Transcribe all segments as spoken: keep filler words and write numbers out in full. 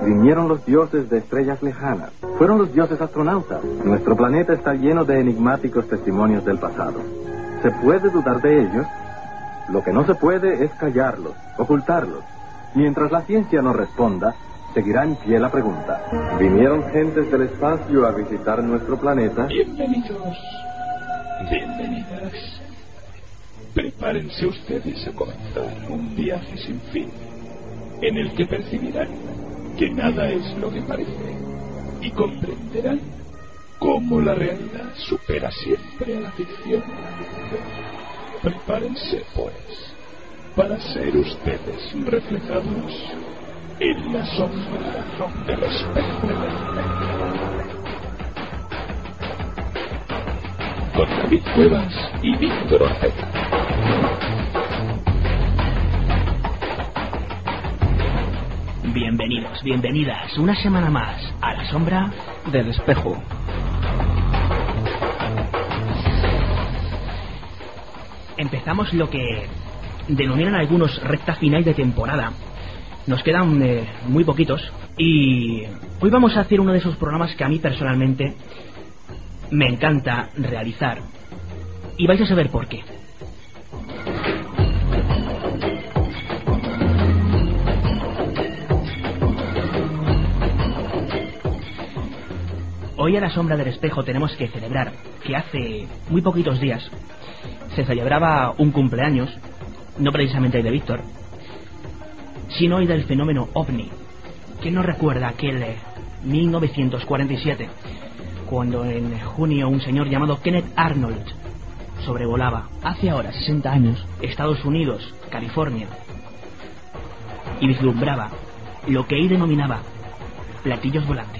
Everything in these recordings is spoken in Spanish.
Vinieron los dioses de estrellas lejanas. Fueron los dioses astronautas. Nuestro planeta está lleno de enigmáticos testimonios del pasado. ¿Se puede dudar de ellos? Lo que no se puede es callarlos, ocultarlos. Mientras la ciencia no responda, seguirá en pie la pregunta. ¿Vinieron gentes del espacio a visitar nuestro planeta? Bienvenidos, bienvenidas. Prepárense ustedes a comenzar un viaje sin fin, en el que percibirán que nada es lo que parece y comprenderán cómo la realidad supera siempre a la ficción. Prepárense, pues, para ser ustedes reflejados en la sombra del espejo. Con David Cuevas y Víctor Ortega. Bienvenidos, bienvenidas una semana más a la sombra del espejo. Empezamos lo que denominan algunos recta final de temporada. Nos quedan eh, muy poquitos y hoy vamos a hacer uno de esos programas que a mí personalmente me encanta realizar y vais a saber por qué. Hoy a la sombra del espejo tenemos que celebrar que hace muy poquitos días se celebraba un cumpleaños, no precisamente el de Víctor, sino el del fenómeno OVNI. ¿Quién no recuerda aquel eh, mil novecientos cuarenta y siete, cuando en junio un señor llamado Kenneth Arnold sobrevolaba, hace ahora sesenta años, Estados Unidos, California, y vislumbraba lo que él denominaba platillos volantes?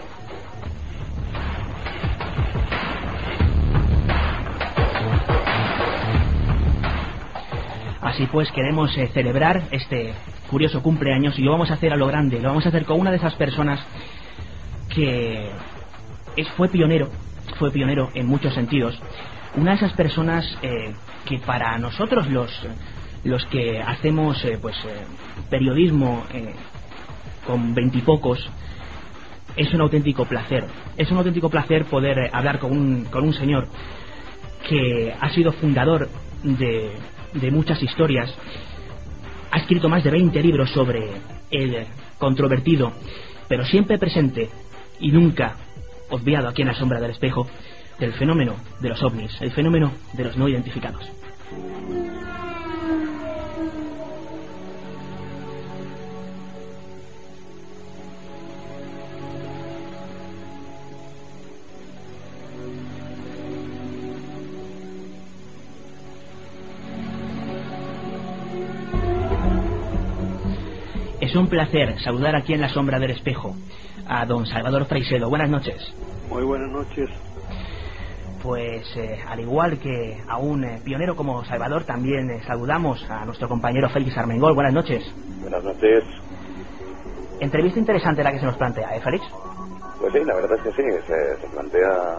Así pues, queremos eh, celebrar este curioso cumpleaños y lo vamos a hacer a lo grande. Lo vamos a hacer con una de esas personas que es, fue pionero, fue pionero en muchos sentidos. Una de esas personas eh, que para nosotros los los que hacemos eh, pues eh, periodismo eh, con veintipocos es un auténtico placer. Es un auténtico placer poder eh, hablar con un con un señor que ha sido fundador de de muchas historias, ha escrito más de veinte libros sobre el controvertido, pero siempre presente y nunca obviado aquí en la sombra del espejo, del fenómeno de los ovnis, el fenómeno de los no identificados. Es un placer saludar aquí en la sombra del espejo a don Salvador Freixedo. Buenas noches. Muy buenas noches. Pues eh, al igual que a un eh, pionero como Salvador, también eh, saludamos a nuestro compañero Félix Armengol. Buenas noches. Buenas noches. Entrevista interesante la que se nos plantea, ¿eh, Félix? Pues sí, la verdad es que sí, se, se plantea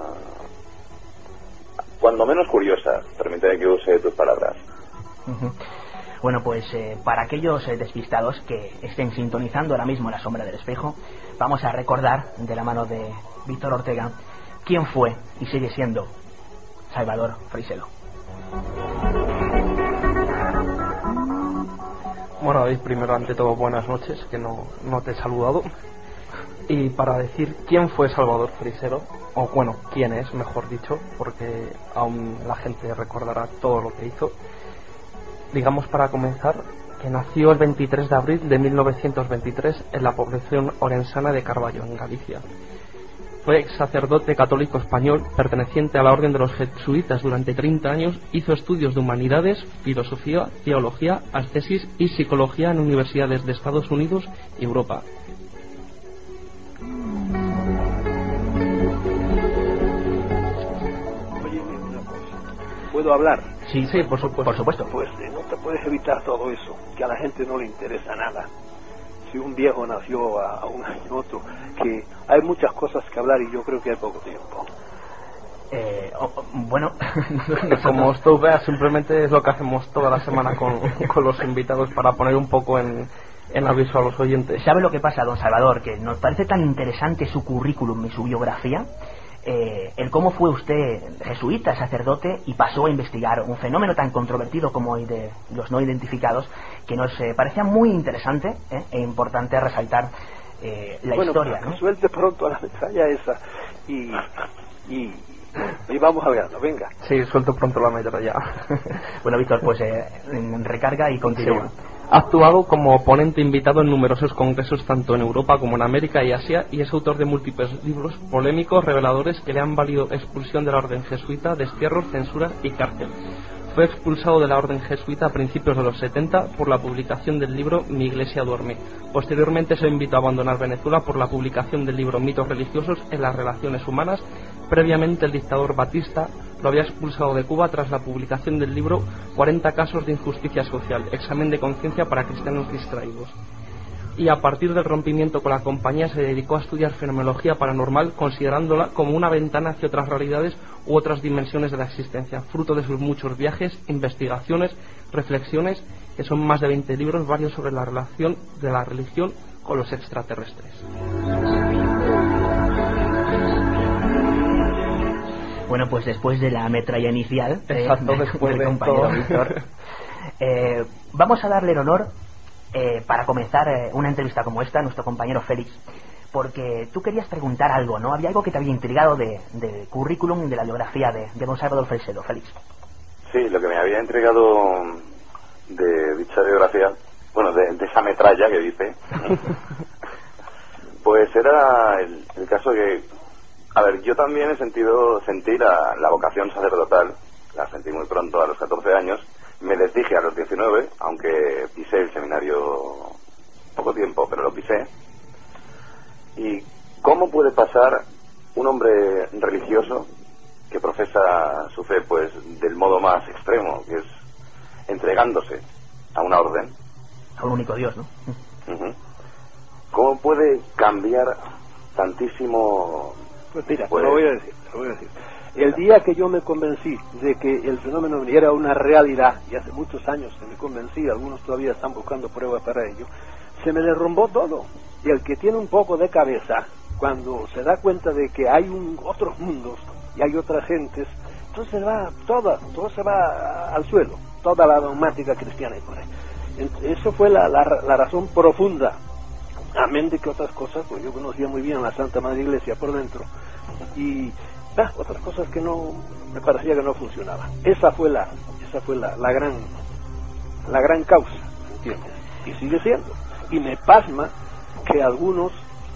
cuando menos curiosa. Permíteme que use tus palabras. Uh-huh. Bueno, pues eh, para aquellos eh, despistados que estén sintonizando ahora mismo la sombra del espejo, vamos a recordar de la mano de Víctor Ortega quién fue y sigue siendo Salvador Freixedo. Bueno, David, primero ante todo buenas noches, que no, no te he saludado. Y para decir quién fue Salvador Freixedo, o bueno, quién es, mejor dicho, porque aún la gente recordará todo lo que hizo. Digamos, para comenzar, que nació el veintitrés de abril de mil novecientos veintitrés en la población orensana de Carballo, en Galicia. Fue sacerdote católico español, perteneciente a la orden de los jesuitas durante treinta años. Hizo estudios de humanidades, filosofía, teología, ascesis y psicología en universidades de Estados Unidos y Europa. Oye, una cosa, ¿puedo hablar? Sí, sí, por, su, por supuesto. Pues eh, no te puedes evitar todo eso, que a la gente no le interesa nada. Si un viejo nació a, a un año otro, que hay muchas cosas que hablar y yo creo que hay poco tiempo. Eh, oh, oh, bueno, como tú veas, simplemente es lo que hacemos toda la semana con, con los invitados para poner un poco en, en aviso a los oyentes. ¿Sabe lo que pasa, don Salvador? Que nos parece tan interesante su currículum y su biografía, eh, el cómo fue usted jesuita, sacerdote, y pasó a investigar un fenómeno tan controvertido como el de los no identificados, que nos eh, parecía muy interesante eh, e importante resaltar eh, la bueno, historia, ¿no? Suelte pronto a la metralla esa y, y, y vamos a verlo, venga. Sí, suelto pronto la metralla. Bueno, Víctor, pues eh, recarga y continúa. Sí. Ha actuado como ponente invitado en numerosos congresos tanto en Europa como en América y Asia, y es autor de múltiples libros polémicos reveladores que le han valido expulsión de la orden jesuita, destierros, censuras y cárcel. Fue expulsado de la orden jesuita a principios de los setenta por la publicación del libro Mi Iglesia duerme. Posteriormente se invitó a abandonar Venezuela por la publicación del libro Mitos religiosos en las relaciones humanas. Previamente el dictador Batista lo había expulsado de Cuba tras la publicación del libro cuarenta casos de injusticia social, examen de conciencia para cristianos distraídos. Y a partir del rompimiento con la compañía se dedicó a estudiar fenomenología paranormal, considerándola como una ventana hacia otras realidades u otras dimensiones de la existencia, fruto de sus muchos viajes, investigaciones, reflexiones, que son más de veinte libros, varios sobre la relación de la religión con los extraterrestres. Bueno, pues después de la metralla inicial, Exacto, eh, después del de compañero todo. Víctor, eh, vamos a darle el honor eh, para comenzar eh, una entrevista como esta a nuestro compañero Félix, porque tú querías preguntar algo, ¿no? Había algo que te había intrigado de, de currículum y de la biografía de, de don Salvador Freixedo, Félix. Sí, lo que me había intrigado de dicha biografía, bueno, de, de esa metralla que dice, pues era el, el caso que, a ver, yo también he sentido, sentí la, la vocación sacerdotal, la sentí muy pronto, a los catorce años, me desdije a los diecinueve, aunque pisé el seminario poco tiempo, pero lo pisé. ¿Y cómo puede pasar un hombre religioso que profesa su fe, pues, del modo más extremo, que es entregándose a una orden? A un único Dios, ¿no? Uh-huh. ¿Cómo puede cambiar tantísimo? Pues mira, pues, te lo voy a decir, te lo voy a decir. El día que yo me convencí de que el fenómeno era una realidad, y hace muchos años que me convencí, algunos todavía están buscando pruebas para ello, se me derrumbó todo. Y el que tiene un poco de cabeza, cuando se da cuenta de que hay un, otros mundos y hay otras gentes, entonces se va toda, todo se va al suelo, toda la dogmática cristiana y por ahí. Eso fue la, la, la razón profunda, amén de que otras cosas, pues yo conocía muy bien la Santa Madre Iglesia por dentro, y ah, otras cosas que no, me parecía que no funcionaban. Esa fue la, esa fue la, la gran, la gran causa, ¿entiendes? Y sigue siendo. Y me pasma que algunos,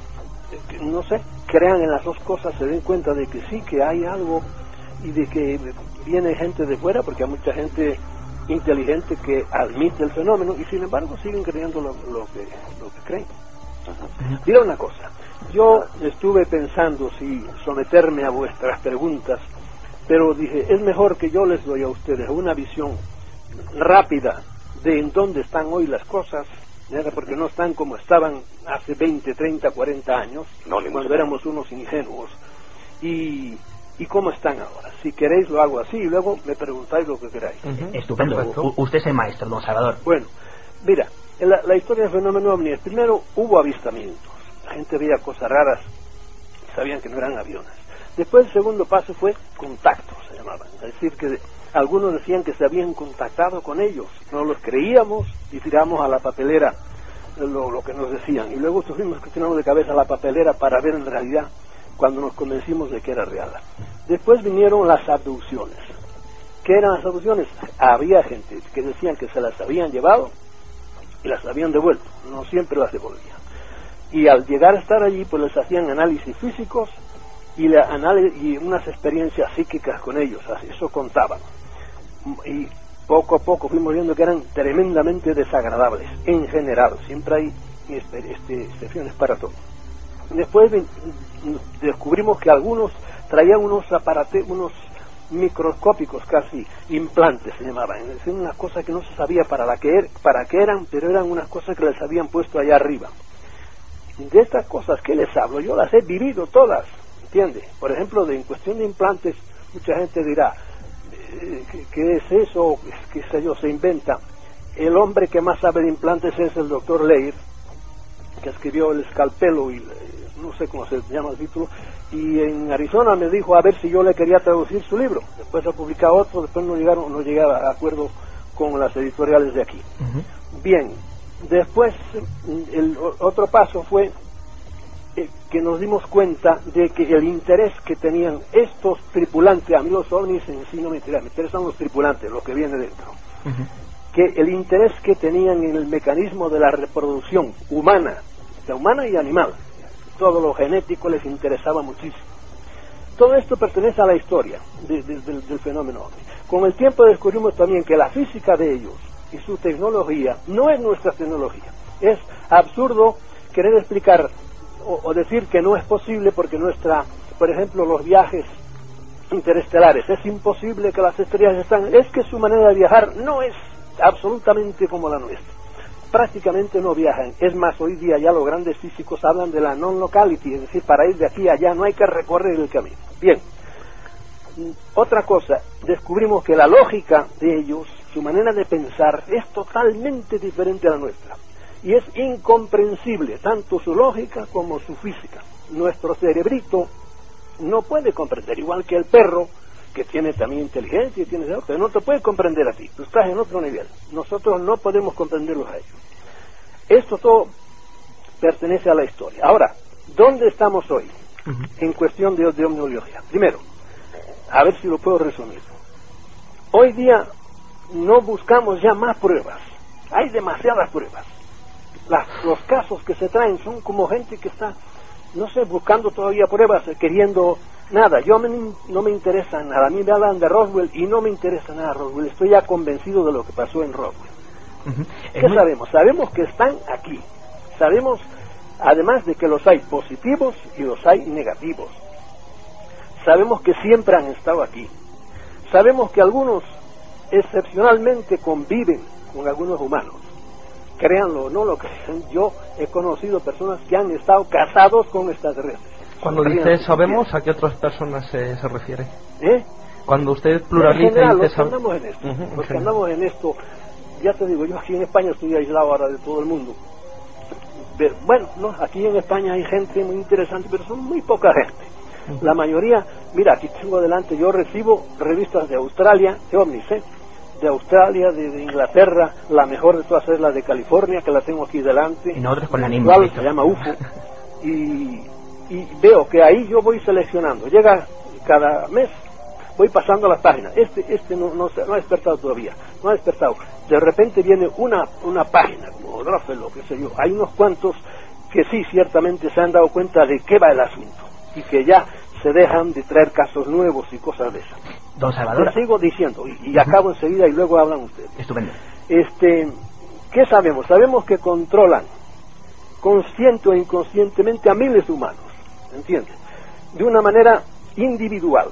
no sé, crean en las dos cosas, se den cuenta de que sí, que hay algo, y de que viene gente de fuera, porque hay mucha gente inteligente que admite el fenómeno, y sin embargo siguen creyendo lo, lo que, lo que creen. Mira una cosa, yo estuve pensando si someterme a vuestras preguntas, pero dije, es mejor que yo les doy a ustedes una visión rápida de en dónde están hoy las cosas, ¿verdad? Porque no están como estaban hace veinte, treinta, cuarenta años, no, cuando éramos unos ingenuos, y, y cómo están ahora. Si queréis lo hago así, y luego me preguntáis lo que queráis. Uh-huh. Estupendo, U- usted es el maestro, don Salvador. Bueno, mira, la, la historia del fenómeno ovni, primero hubo avistamientos, la gente veía cosas raras, sabían que no eran aviones. Después el segundo paso fue contactos, se llamaban, es decir, que algunos decían que se habían contactado con ellos, no los creíamos y tiramos a la papelera lo, lo que nos decían, y luego tuvimos que tirarnos de cabeza a la papelera para ver en realidad cuando nos convencimos de que era real. Después vinieron las abducciones. ¿Qué eran las abducciones? Había gente que decían que se las habían llevado y las habían devuelto, no siempre las devolvían, y al llegar a estar allí pues les hacían análisis físicos y, la análisis, y unas experiencias psíquicas con ellos, así, eso contaban, y poco a poco fuimos viendo que eran tremendamente desagradables en general, siempre hay este, excepciones para todo. Después descubrimos que algunos traían unos aparatos, unos microscópicos casi, implantes se llamaban, es decir, unas cosas que no se sabía para, la que er, para qué eran, pero eran unas cosas que les habían puesto allá arriba. De estas cosas que les hablo, yo las he vivido todas, ¿entiende? Por ejemplo, de, en cuestión de implantes, mucha gente dirá, eh, ¿qué, ¿qué es eso? ¿Qué sé yo? Se inventa. El hombre que más sabe de implantes es el doctor Leir, que escribió El Escalpelo, y eh, no sé cómo se llama el título, y en Arizona me dijo a ver si yo le quería traducir su libro. Después ha publicado otro, después no llegaron, no llegué a acuerdo con las editoriales de aquí. Uh-huh. Bien, después el otro paso fue eh, que nos dimos cuenta de que el interés que tenían estos tripulantes, a mí los ovnis en sí no me interesan, me interesan los tripulantes, lo que viene dentro, uh-huh. que el interés que tenían en el mecanismo de la reproducción humana, o sea, humana y animal, todo lo genético les interesaba muchísimo. Todo esto pertenece a la historia de, de, de, del fenómeno ovni. Con el tiempo descubrimos también que la física de ellos y su tecnología no es nuestra tecnología. Es absurdo querer explicar o, o decir que no es posible porque nuestra, por ejemplo, los viajes interestelares, es imposible que las estrellas están, es que su manera de viajar no es absolutamente como la nuestra. Prácticamente no viajan. Es más, hoy día ya los grandes físicos hablan de la non-locality, es decir, para ir de aquí a allá no hay que recorrer el camino. Bien, otra cosa, descubrimos que la lógica de ellos, su manera de pensar, es totalmente diferente a la nuestra. Y es incomprensible, tanto su lógica como su física. Nuestro cerebrito no puede comprender, igual que el perro, que tiene también inteligencia y tiene, pero no te puede comprender a ti, tú estás en otro nivel, nosotros no podemos comprenderlos a ellos. Esto todo pertenece a la historia. Ahora, ¿dónde estamos hoy uh-huh. en cuestión de, de omniología? Primero, a ver si lo puedo resumir. Hoy día no buscamos ya más pruebas, hay demasiadas pruebas. Las, los casos que se traen son como gente que está, no sé, buscando todavía pruebas, queriendo nada. Yo me, no me interesa nada. A mí me hablan de Roswell y no me interesa nada Roswell. Estoy ya convencido de lo que pasó en Roswell. Uh-huh. ¿Qué muy... sabemos? Sabemos que están aquí. Sabemos, además de que los hay positivos y los hay negativos. Sabemos que siempre han estado aquí. Sabemos que algunos excepcionalmente conviven con algunos humanos. Créanlo o no lo crean, yo he conocido personas que han estado casados con extraterrestres. Cuando dice sabemos, ¿a qué otras personas se, se refiere? ¿Eh? Cuando usted pluraliza... En general, y los que andamos en esto, uh-huh, los que andamos en esto, ya te digo, yo aquí en España estoy aislado ahora de todo el mundo. Pero, bueno, no, aquí en España hay gente muy interesante, pero son muy poca gente. Uh-huh. La mayoría, mira, aquí tengo adelante, yo recibo revistas de Australia, de ovnis, ¿eh? de Australia, de, de Inglaterra, la mejor de todas es la de California, que la tengo aquí delante. Y nosotros con la misma. Se llama U F O. y, y veo que ahí yo voy seleccionando. Llega cada mes, voy pasando las páginas. Este este no, no, no ha despertado todavía, no ha despertado. De repente viene una, una página, como Drofel o qué sé yo. Hay unos cuantos que sí, ciertamente se han dado cuenta de qué va el asunto. Y que ya se dejan de traer casos nuevos y cosas de esas. Don Salvador. Les sigo diciendo, y, y uh-huh. acabo enseguida y luego hablan ustedes. Estupendo. Este, ¿qué sabemos? Sabemos que controlan consciente o inconscientemente a miles de humanos, ¿entiendes? De una manera individual.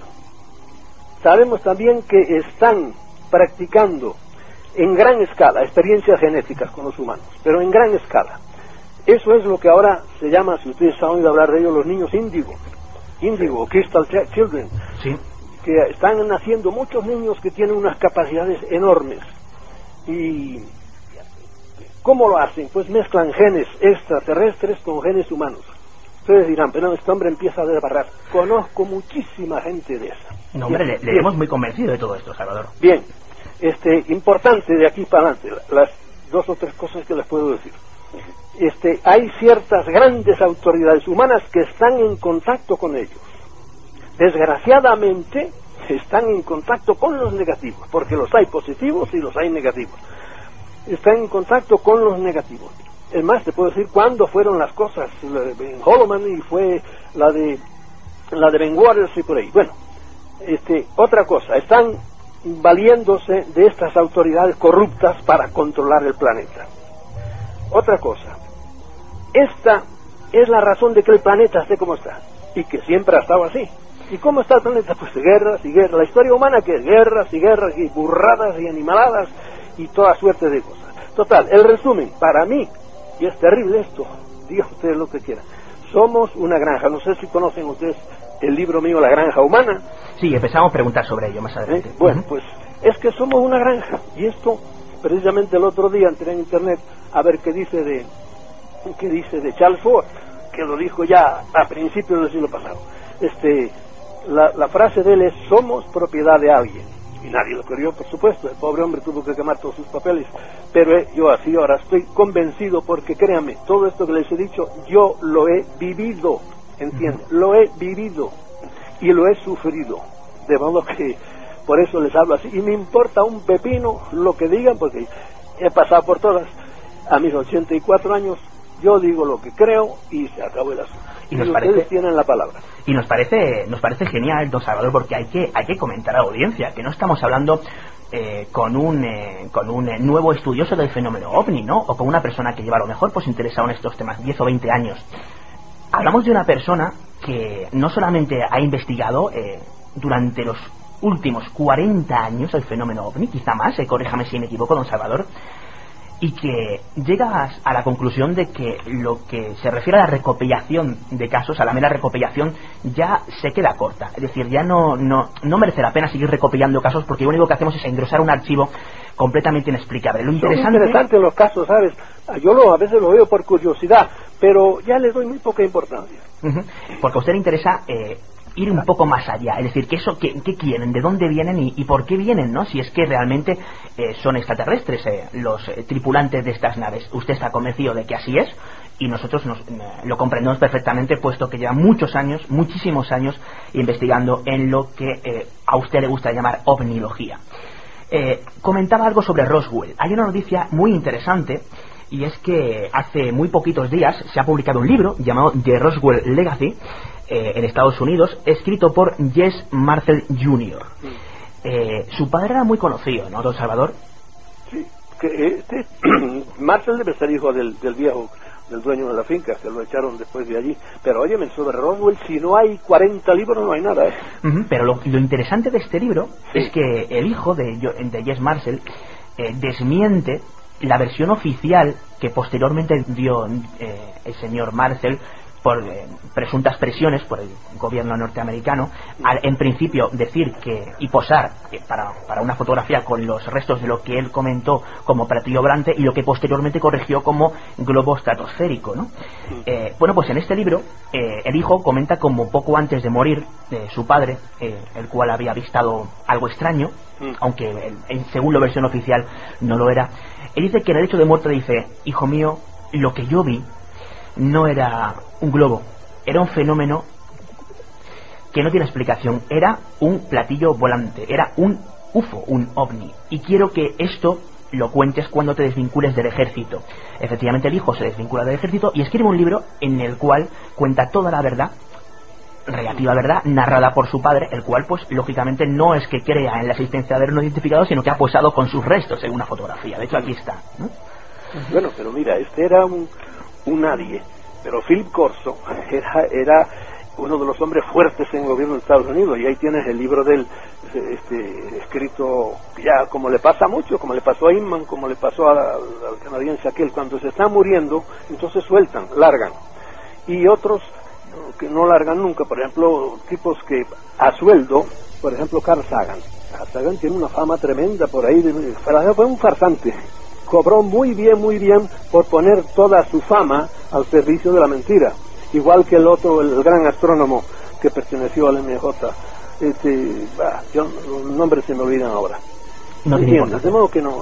Sabemos también que están practicando en gran escala experiencias genéticas con los humanos, pero en gran escala. Eso es lo que ahora se llama, si ustedes han oído hablar de ellos, los niños índigo. Índigo, Crystal Children. Sí. Que están naciendo muchos niños que tienen unas capacidades enormes. ¿Y cómo lo hacen? Pues mezclan genes extraterrestres con genes humanos. Ustedes dirán, pero este hombre empieza a desbarrar. Conozco muchísima gente de esa. No, hombre, le, le hemos muy convencido de todo esto, Salvador. Bien, este, importante de aquí para adelante, las dos o tres cosas que les puedo decir. Este, hay ciertas grandes autoridades humanas que están en contacto con ellos. Desgraciadamente están en contacto con los negativos, porque los hay positivos y los hay negativos. Están en contacto con los negativos. Es más, te puedo decir cuándo fueron las cosas. En Holloman y fue la de la de Ben Waters y por ahí. Bueno, este, otra cosa, están valiéndose de estas autoridades corruptas para controlar el planeta. Otra cosa, esta es la razón de que el planeta esté como está y que siempre ha estado así. ¿Y cómo está el planeta? Pues guerras y guerras. La historia humana que es guerras y guerras y burradas y animaladas y toda suerte de cosas. Total, el resumen, para mí, y es terrible esto, digan ustedes lo que quieran, somos una granja. No sé si conocen ustedes el libro mío La Granja Humana. Sí, empezamos a preguntar sobre ello más adelante. ¿Eh? Bueno, uh-huh. pues es que somos una granja. Y esto, precisamente el otro día entré en internet a ver qué dice de que dice de Charles Ford, que lo dijo ya a principios del siglo pasado. Este, la, la frase de él es: somos propiedad de alguien. Y nadie lo creyó, por supuesto. El pobre hombre tuvo que quemar todos sus papeles. Pero eh, yo así ahora estoy convencido, porque créanme, todo esto que les he dicho, yo lo he vivido, ¿entienden? Lo he vivido y lo he sufrido. De modo que por eso les hablo así. Y me importa un pepino lo que digan, porque he pasado por todas. A mis ochenta y cuatro años, yo digo lo que creo y se acabó el asunto. Y nos y parece, ustedes tienen la palabra. Y nos parece, nos parece genial, don Salvador, porque hay que, hay que comentar a la audiencia que no estamos hablando eh, con un, eh, con un eh, nuevo estudioso del fenómeno ovni, ¿no? O con una persona que lleva a lo mejor pues interesado en estos temas diez o veinte años. Hablamos de una persona que no solamente ha investigado eh, durante los últimos cuarenta años el fenómeno ovni, quizá más, eh, corríjame si me equivoco, don Salvador, y que llegas a la conclusión de que lo que se refiere a la recopilación de casos, a la mera recopilación, ya se queda corta. Es decir, ya no, no, no merece la pena seguir recopilando casos, porque lo único que hacemos es engrosar un archivo completamente inexplicable. Lo interesante... Son interesantes los casos, ¿sabes? Yo lo, a veces lo veo por curiosidad, pero ya les doy muy poca importancia. Uh-huh. Porque a usted le interesa... Eh, ir un poco más allá, es decir, ¿qué, eso, qué, qué quieren? ¿De dónde vienen y, y por qué vienen? ¿No? Si es que realmente eh, son extraterrestres eh, los eh, tripulantes de estas naves. Usted está convencido de que así es, y nosotros nos, eh, lo comprendemos perfectamente, puesto que lleva muchos años, muchísimos años, investigando en lo que eh, a usted le gusta llamar ovnilogía. Eh, comentaba algo sobre Roswell. Hay una noticia muy interesante, y es que hace muy poquitos días se ha publicado un libro llamado The Roswell Legacy, Eh, en Estados Unidos, escrito por Jess Marcel junior Eh, su padre era muy conocido, ¿no, don Salvador? Sí, que este Marcel debe ser hijo del, del viejo, del dueño de la finca, que lo echaron después de allí. Pero óyeme, sobre Roswell, si no hay cuarenta libros, no hay nada, ¿eh? Uh-huh, pero lo, lo interesante de este libro sí. es que el hijo de, de Jess Marcel eh, desmiente la versión oficial que posteriormente dio eh, el señor Marcel por eh, presuntas presiones por el gobierno norteamericano, al en principio decir que y posar eh, para, para una fotografía con los restos de lo que él comentó como platillo volante, y lo que posteriormente corrigió como globo estratosférico, ¿no? Eh, bueno, pues en este libro eh, el hijo comenta como poco antes de morir eh, su padre, eh, el cual había avistado algo extraño, aunque el, el, según la versión oficial no lo era. Él dice que en el hecho de muerte dice: hijo mío, lo que yo vi no era un globo, era un fenómeno que no tiene explicación, era un platillo volante, era un U F O, un ovni, y quiero que esto lo cuentes cuando te desvincules del ejército. Efectivamente, el hijo se desvincula del ejército y escribe un libro en el cual cuenta toda la verdad, relativa verdad, narrada por su padre, el cual pues lógicamente no es que crea en la existencia de haber no identificado, sino que ha posado con sus restos en una fotografía. De hecho, aquí está, ¿no? Bueno, pero mira, este era un un nadie, pero Philip Corso era, era uno de los hombres fuertes en el gobierno de Estados Unidos, y ahí tienes el libro de él, este, escrito ya como le pasa mucho, como le pasó a Inman, como le pasó a, al canadiense aquel, cuando se están muriendo, entonces sueltan, largan, y otros que no largan nunca, por ejemplo, tipos que a sueldo, por ejemplo, Carl Sagan. Carl Sagan tiene una fama tremenda por ahí, de, fue un farsante. Cobró muy bien, muy bien por poner toda su fama al servicio de la mentira. Igual que el otro, el gran astrónomo que perteneció al M J. Este, bah, yo, los nombres se me olvidan ahora. No entiendes, de modo que no.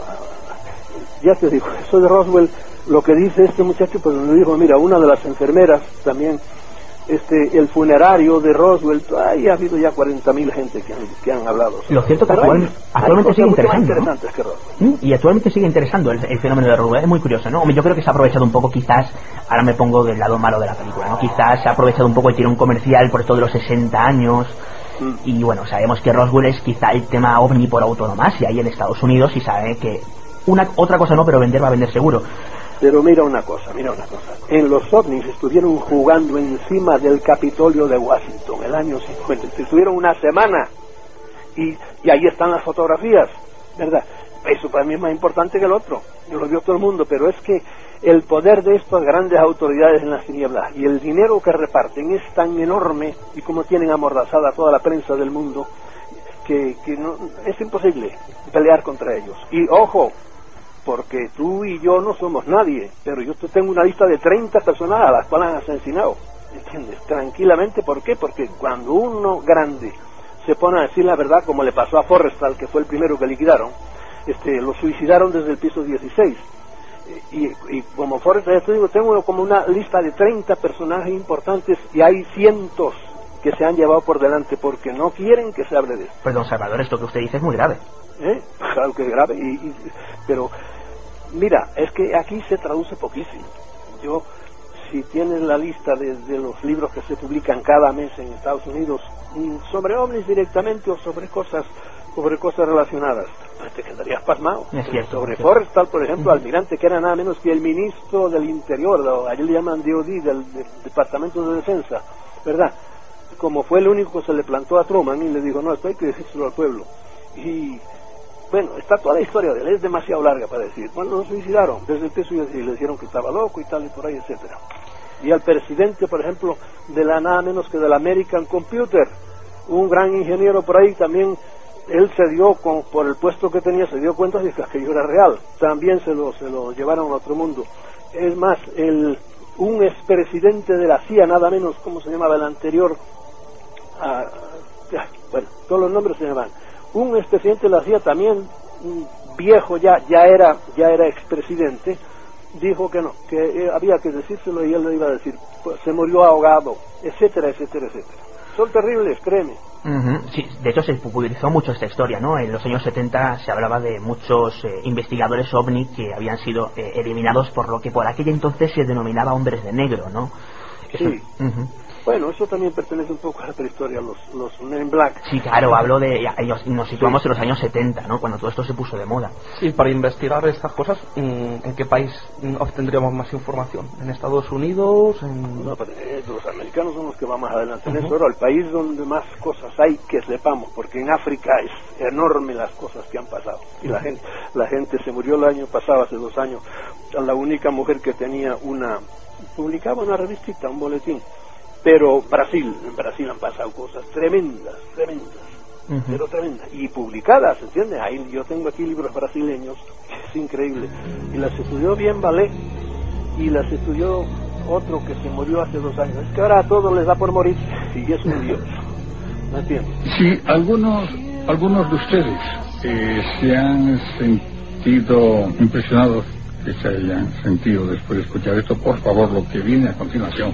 Ya te digo, eso de Roswell, lo que dice este muchacho, pues me dijo, mira, una de las enfermeras también, este, el funerario de Roswell, ay, ha habido ya cuarenta mil gente que han, que han hablado. Lo cierto es que actual, hay, actualmente hay sigue interesando, ¿no? Que ¿Mm? Y actualmente sigue interesando el, el fenómeno de Roswell. Es muy curioso, ¿no? Yo creo que se ha aprovechado un poco, quizás, ahora me pongo del lado malo de la película, ¿no? Quizás se ha aprovechado un poco y tiene un comercial por esto de los sesenta años. Mm. Y bueno, sabemos que Roswell es quizá el tema ovni por autonomasia ahí en Estados Unidos, y sabe que una otra cosa no, pero vender va a vender seguro. Pero mira una cosa, mira una cosa. En los ovnis estuvieron jugando encima del Capitolio de Washington el año cincuenta. Estuvieron una semana. Y, y ahí están las fotografías, ¿verdad? Eso para mí es más importante que el otro. Lo vio todo el mundo, pero es que el poder de estas grandes autoridades en las tinieblas y el dinero que reparten es tan enorme, y como tienen amordazada toda la prensa del mundo, que, que no, es imposible pelear contra ellos. Y ojo, porque tú y yo no somos nadie, pero yo tengo una lista de treinta personas a las cuales han asesinado, ¿entiendes? Tranquilamente. ¿Por qué? Porque cuando uno grande se pone a decir la verdad, como le pasó a Forrestal, que fue el primero que liquidaron, este, lo suicidaron desde el piso dieciséis, y, y como Forrestal, ya te digo, tengo como una lista de treinta personajes importantes, y hay cientos que se han llevado por delante porque no quieren que se hable de esto. Pues don Salvador, esto que usted dice es muy grave. ¿Eh? Claro que es grave, y, y, pero mira, es que aquí se traduce poquísimo. Yo, si tienes la lista de, de los libros que se publican cada mes en Estados Unidos sobre ovnis directamente o sobre cosas sobre cosas relacionadas, pues te quedarías pasmado. Es cierto, sobre es cierto. Forrestal, por ejemplo, uh-huh. Almirante, que era nada menos que el ministro del Interior, o allí le llaman D O D, del, del Departamento de Defensa, ¿verdad? Como fue el único que se le plantó a Truman y le dijo, no, esto hay que decírselo al pueblo. Y bueno, está toda la historia de él, es demasiado larga para decir. Bueno, lo suicidaron desde el piso y le dijeron que estaba loco y tal y por ahí, etcétera. Y al presidente, por ejemplo, de la nada menos que del American Computer, un gran ingeniero por ahí, también él se dio, con, por el puesto que tenía, se dio cuenta de que aquello era real. También se lo, se lo llevaron a otro mundo. Es más, el, un expresidente de la C I A, nada menos, ¿cómo se llamaba el anterior? Ah, bueno, todos los nombres se llaman. Un expresidente de la C I A también, un viejo ya, ya era, ya era expresidente, dijo que no, que eh, había que decírselo y él le iba a decir, pues, se murió ahogado, etcétera, etcétera, etcétera. Son terribles, créeme. Uh-huh. Sí, de hecho se popularizó mucho esta historia, ¿no? En los años setenta se hablaba de muchos eh, investigadores ovni que habían sido eh, eliminados por lo que por aquel entonces se denominaba hombres de negro, ¿no? Eso, sí. Uh-huh. Bueno, eso también pertenece un poco a la prehistoria, los, los Men in Black. Sí, claro, hablo de... Nos situamos sí. en los años setenta, ¿no? Cuando todo esto se puso de moda. Sí, para investigar estas cosas, ¿en qué país obtendríamos más información? ¿En Estados Unidos? En... No, pero, eh, los americanos son los que van más adelante en uh-huh. eso. Ahora, el país donde más cosas hay que sepamos, porque en África es enorme las cosas que han pasado. Y uh-huh. la gente la gente se murió el año pasado, hace dos años, la única mujer que tenía una... publicaba una revistita, un boletín. Pero Brasil, en Brasil han pasado cosas tremendas, tremendas, uh-huh. pero tremendas, y publicadas, ¿entiendes? Ahí yo tengo aquí libros brasileños, que es increíble, y las estudió bien Valé, y las estudió otro que se murió hace dos años. Es que ahora a todos les da por morir, y es un dios, ¿me entiendes? Sí, algunos, algunos de ustedes eh, se han sentido impresionados, que se hayan sentido después de escuchar esto. Por favor, lo que viene a continuación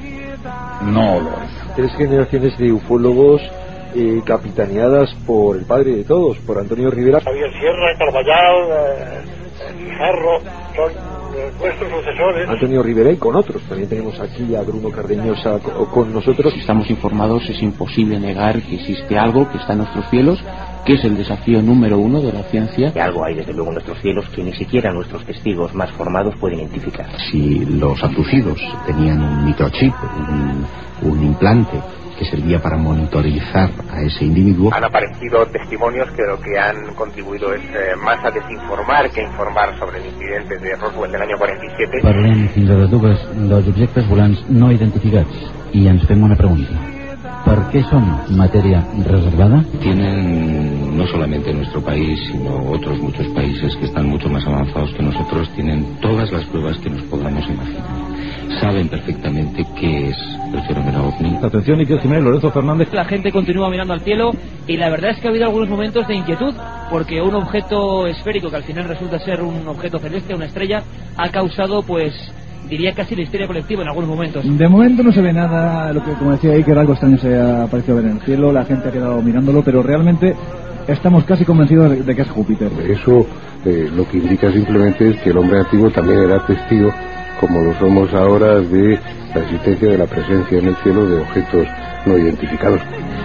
no lo es. Tres generaciones de ufólogos eh, capitaneadas por el padre de todos, por Antonio Rivera. Javier Sierra, Carballal, eh, Pizarro, son eh, nuestros sucesores. Antonio Rivera y con otros. También tenemos aquí a Bruno Cardeñosa con, con nosotros. Si estamos informados, es imposible negar que existe algo que está en nuestros cielos, que es el desafío número uno de la ciencia. Que algo hay desde luego en nuestros cielos que ni siquiera nuestros testigos más formados pueden identificar. Si los abducidos tenían un microchip, un, un implante que servía para monitorizar a ese individuo. Han aparecido testimonios que lo que han contribuido es eh, más a desinformar que a informar sobre el incidente de Roswell del año cuarenta y siete. Parlem fins a les dues dels objectes volants no identificats i ens fem una pregunta. ¿Por qué son materia reservada? Tienen, no solamente nuestro país, sino otros muchos países que están mucho más avanzados que nosotros, tienen todas las pruebas que nos podamos imaginar. Saben perfectamente qué es el fenómeno ovni. Atención, Iker Jiménez, Lorenzo Fernández. La gente continúa mirando al cielo y la verdad es que ha habido algunos momentos de inquietud porque un objeto esférico, que al final resulta ser un objeto celeste, una estrella, ha causado, pues, diría casi la histeria colectiva en algunos momentos. De momento no se ve nada, lo que como decía Iker, algo extraño se ha parecido ver en el cielo, la gente ha quedado mirándolo, pero realmente estamos casi convencidos de, de que es Júpiter. Eso eh, lo que indica simplemente es que el hombre antiguo también era testigo, como lo somos ahora, de la existencia de la presencia en el cielo de objetos no identificados.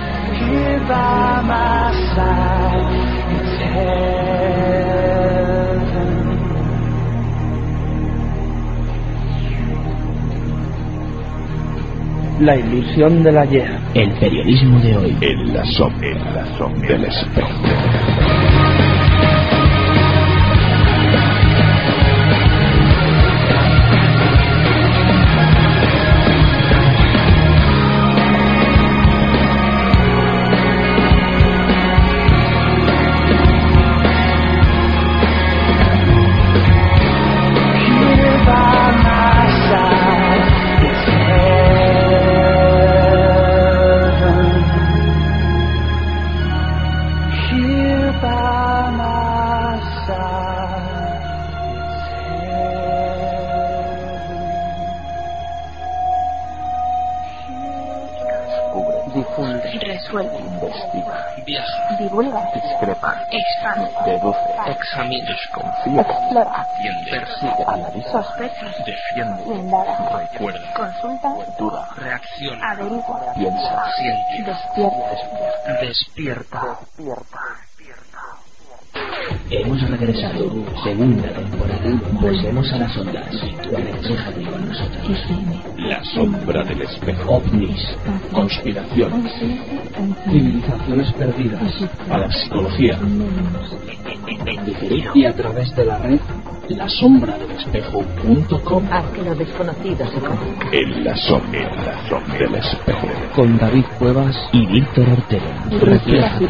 La ilusión del ayer. El periodismo de hoy. En la sombra, en la sombra del espejo. difunde, resuelve, investiga, viaja, divulga, discrepa, expande, deduce, examina, desconfía, explora, atiende, persigue, analiza, sospecha, defiende, indaga, recuerda, consulta, duda, reacciona, averigua, piensa, siente, despierta, despierta, despierta. Hemos regresado, segunda temporada. Volvemos a las ondas. Refléjate con nosotros. La sombra del espejo. OVNIs, Conspiraciones. civilizaciones perdidas, Parapsicología. en diferido y a través de la red la sombra del espejo punto com. Haz que lo desconocido se conozca. En la sombra, en la sombra del espejo. Con David Cuevas y Víctor Ortega. Refléjate.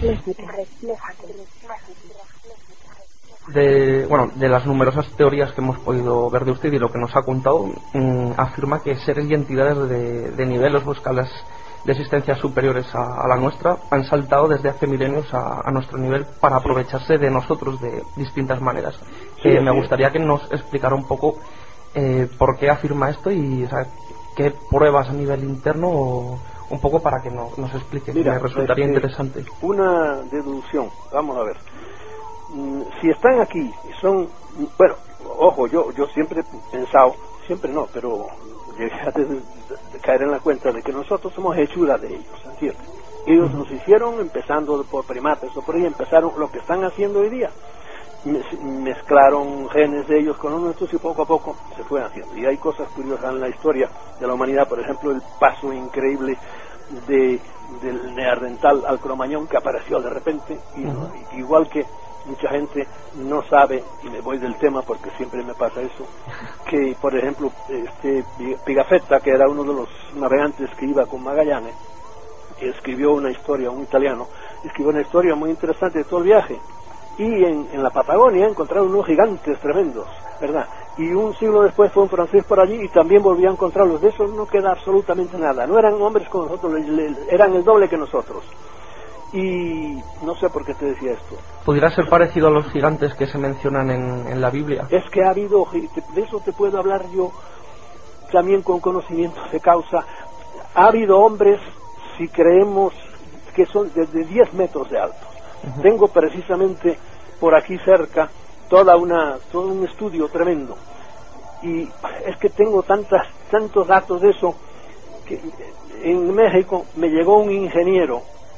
De, bueno, de las numerosas teorías que hemos podido ver de usted y lo que nos ha contado, mmm, afirma que seres y entidades de, de niveles o escalas de existencia superiores a, a la nuestra han saltado desde hace milenios a, a nuestro nivel para aprovecharse de nosotros de distintas maneras. Sí, eh, sí. me gustaría que nos explicara un poco eh, por qué afirma esto y, o sea, qué pruebas a nivel interno, o un poco para que no, nos explique. Mira, me resultaría este, interesante. Una deducción, vamos a ver. Mm, Si están aquí y son, bueno, ojo, yo yo siempre he pensado, siempre no, pero llegué a de, de, de caer en la cuenta de que nosotros somos hechura de ellos, ¿entiendes? Ellos nos hicieron, empezando por primates o por ahí, empezaron lo que están haciendo hoy día. Mez- mezclaron genes de ellos con los nuestros y poco a poco se fueron haciendo. Y hay cosas curiosas en la historia de la humanidad, por ejemplo, el paso increíble de del neandertal al cromañón que apareció de repente, y, Ujú. y- igual que mucha gente no sabe, y me voy del tema porque siempre me pasa eso, que por ejemplo este Pigafetta, que era uno de los navegantes que iba con Magallanes, escribió una historia, un italiano, escribió una historia muy interesante de todo el viaje, y en, en la Patagonia encontraron unos gigantes tremendos, ¿verdad? Y un siglo después fue un francés por allí y también volvió a encontrarlos. De eso no queda absolutamente nada, no eran hombres como nosotros, le- le- eran el doble que nosotros. Y no sé por qué te decía esto. ¿Pudiera ser parecido a los gigantes que se mencionan en, en la Biblia? Es que ha habido, de eso te puedo hablar yo también con conocimiento de causa. Ha habido hombres, si creemos, que son desde diez metros de alto. Uh-huh. Tengo precisamente por aquí cerca toda una todo un estudio tremendo. Y es que tengo tantas tantos datos de eso que en México me llegó un ingeniero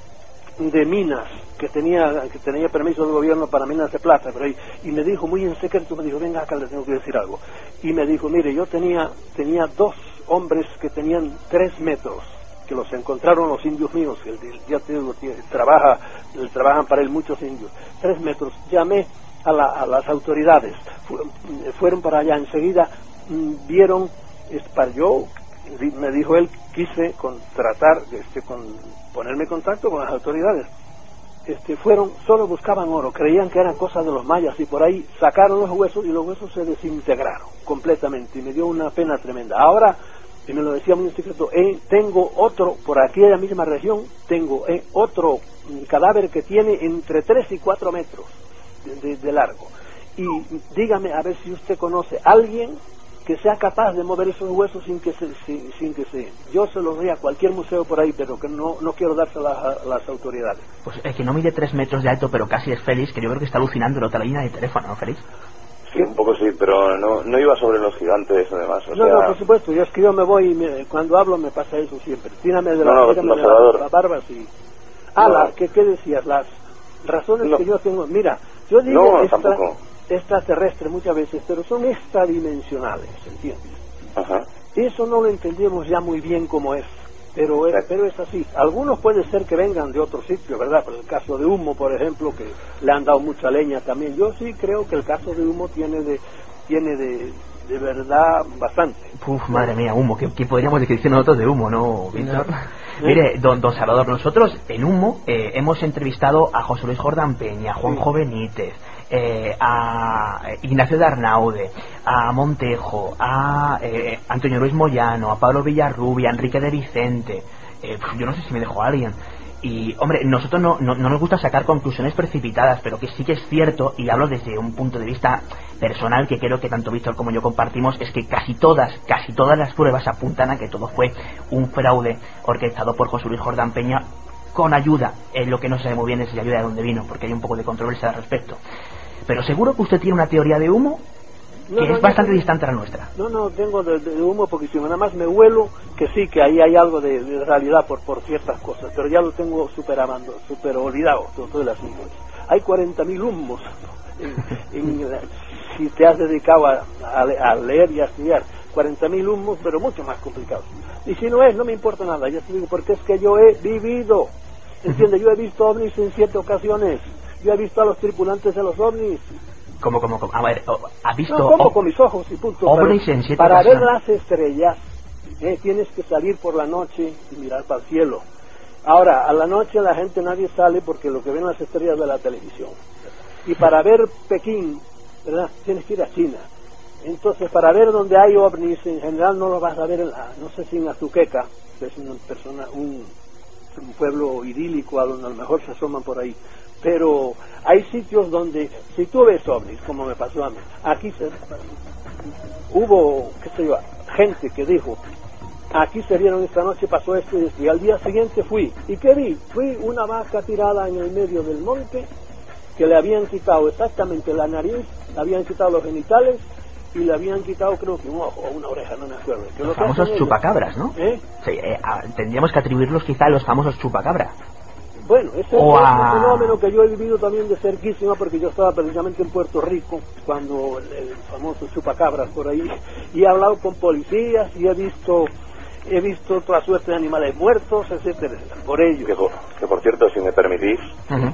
de minas que tenía que tenía permiso del gobierno para minas de plata, pero ahí, y me dijo muy en secreto, me dijo, venga acá, le tengo que decir algo. Y me dijo, mire, yo tenía tenía dos hombres que tenían tres metros, que los encontraron los indios míos, que el, ya te digo, trabaja, trabajan para él muchos indios, tres metros. Llamé a, la, a las autoridades, fu, fueron para allá, enseguida mm, vieron, es, para yo, me dijo él, quise contratar, este, con ponerme en contacto con las autoridades. Este, fueron, solo buscaban oro, creían que eran cosas de los mayas y por ahí sacaron los huesos y los huesos se desintegraron completamente y me dio una pena tremenda. Ahora, y me lo decía muy en secreto, eh, tengo otro, por aquí en la misma región, tengo eh, otro cadáver que tiene entre tres y cuatro metros de, de, de largo. Y dígame a ver si usted conoce a alguien que sea capaz de mover esos huesos sin que se, sin, sin que se, yo se los doy a cualquier museo por ahí, pero que no, no quiero dárselo a, a las autoridades. Pues es que no mide tres metros de alto, pero casi es Félix, que yo creo que está alucinando en otra línea de teléfono, ¿no, Félix? Sí, un poco sí, pero no, no iba sobre los gigantes además. O no, sea... no, por supuesto, yo es que yo me voy y me, cuando hablo me pasa eso siempre. Tírame de, la, no, no, tírame no, de Salvador. la, las barbas y... Ah, no. la, ¿qué, ¿qué decías? Las razones no. que yo tengo... Mira, yo digo no, extra, tampoco. extraterrestre muchas veces, pero son extradimensionales, ¿entiendes? Ajá. Eso no lo entendemos ya muy bien cómo es, pero es, pero es así. Algunos puede ser que vengan de otro sitio, ¿verdad? Por el caso de Humo, por ejemplo, que le han dado mucha leña también. Yo sí creo que el caso de Humo tiene de tiene de, de verdad bastante. Uf, madre mía, Humo, ¿qué, qué podríamos decir nosotros de Humo, no, Víctor? No. Mire, don, don Salvador, nosotros en Humo eh, hemos entrevistado a José Luis Jordán Peña, a Juanjo sí. Benítez, eh, a Ignacio de Arnaude, a Montejo, a eh, Antonio Luis Moyano, a Pablo Villarrubia, a Enrique de Vicente, eh, yo no sé si me dejó a alguien. Y, hombre, nosotros no, no, no nos gusta sacar conclusiones precipitadas, pero que sí que es cierto, y hablo desde un punto de vista personal, que creo que tanto Víctor como yo compartimos, es que casi todas, casi todas las pruebas apuntan a que todo fue un fraude orquestado por José Luis Jordán Peña, con ayuda, en lo que no se sabe muy bien es la ayuda de dónde vino, porque hay un poco de controversia al respecto. Pero seguro que usted tiene una teoría de humo que no, no, es bastante no, distante a la nuestra. No, no, tengo de, de humo poquísimo. Nada más me huelo que sí, que ahí hay algo de, de realidad por por ciertas cosas, pero ya lo tengo super amando, super olvidado, todo, todo el asunto. Hay cuarenta mil humos. En, en la, si te has dedicado a, a, a leer y a estudiar, cuarenta mil humos, pero mucho más complicados. Y si no es, no me importa nada, ya te digo, porque es que yo he vivido, ¿entiendes? Yo he visto ovnis en siete ocasiones, yo he visto a los tripulantes de los ovnis. ¿Cómo, cómo, cómo? A ver, ¿ha visto no, como con mis ojos y punto? Ovnis en siete para ocasiones. ver las estrellas eh, tienes que salir por la noche y mirar para el cielo. Ahora, a la noche la gente, nadie sale porque lo que ven las estrellas de la televisión. Y para ver Pekín, ¿verdad? Tienes que ir a China. Entonces, para ver donde hay ovnis, en general no lo vas a ver en la, no sé si en Azuqueca, que es una persona, un, un pueblo idílico a donde a lo mejor se asoman por ahí. Pero hay sitios donde, si tú ves ovnis, como me pasó a mí, aquí se, hubo, qué sé yo, gente que dijo, aquí se vieron esta noche, pasó esto y esto, y al día siguiente fui, ¿y qué vi? Fui una vaca tirada en el medio del monte, que le habían quitado exactamente la nariz, le habían quitado los genitales, y le habían quitado creo que un ojo o una oreja, no me acuerdo. Los famosos chupacabras, ¿no? ¿Eh? Sí, eh, a, tendríamos que atribuirlos quizá a los famosos chupacabras. Bueno, ese o es a... un fenómeno que yo he vivido también de cerquísima, porque yo estaba precisamente en Puerto Rico cuando el, el famoso chupacabras por ahí, y he hablado con policías y he visto he visto toda suerte de animales muertos, etcétera, etcétera, por ello. Que por, que por cierto, si me permitís, uh-huh.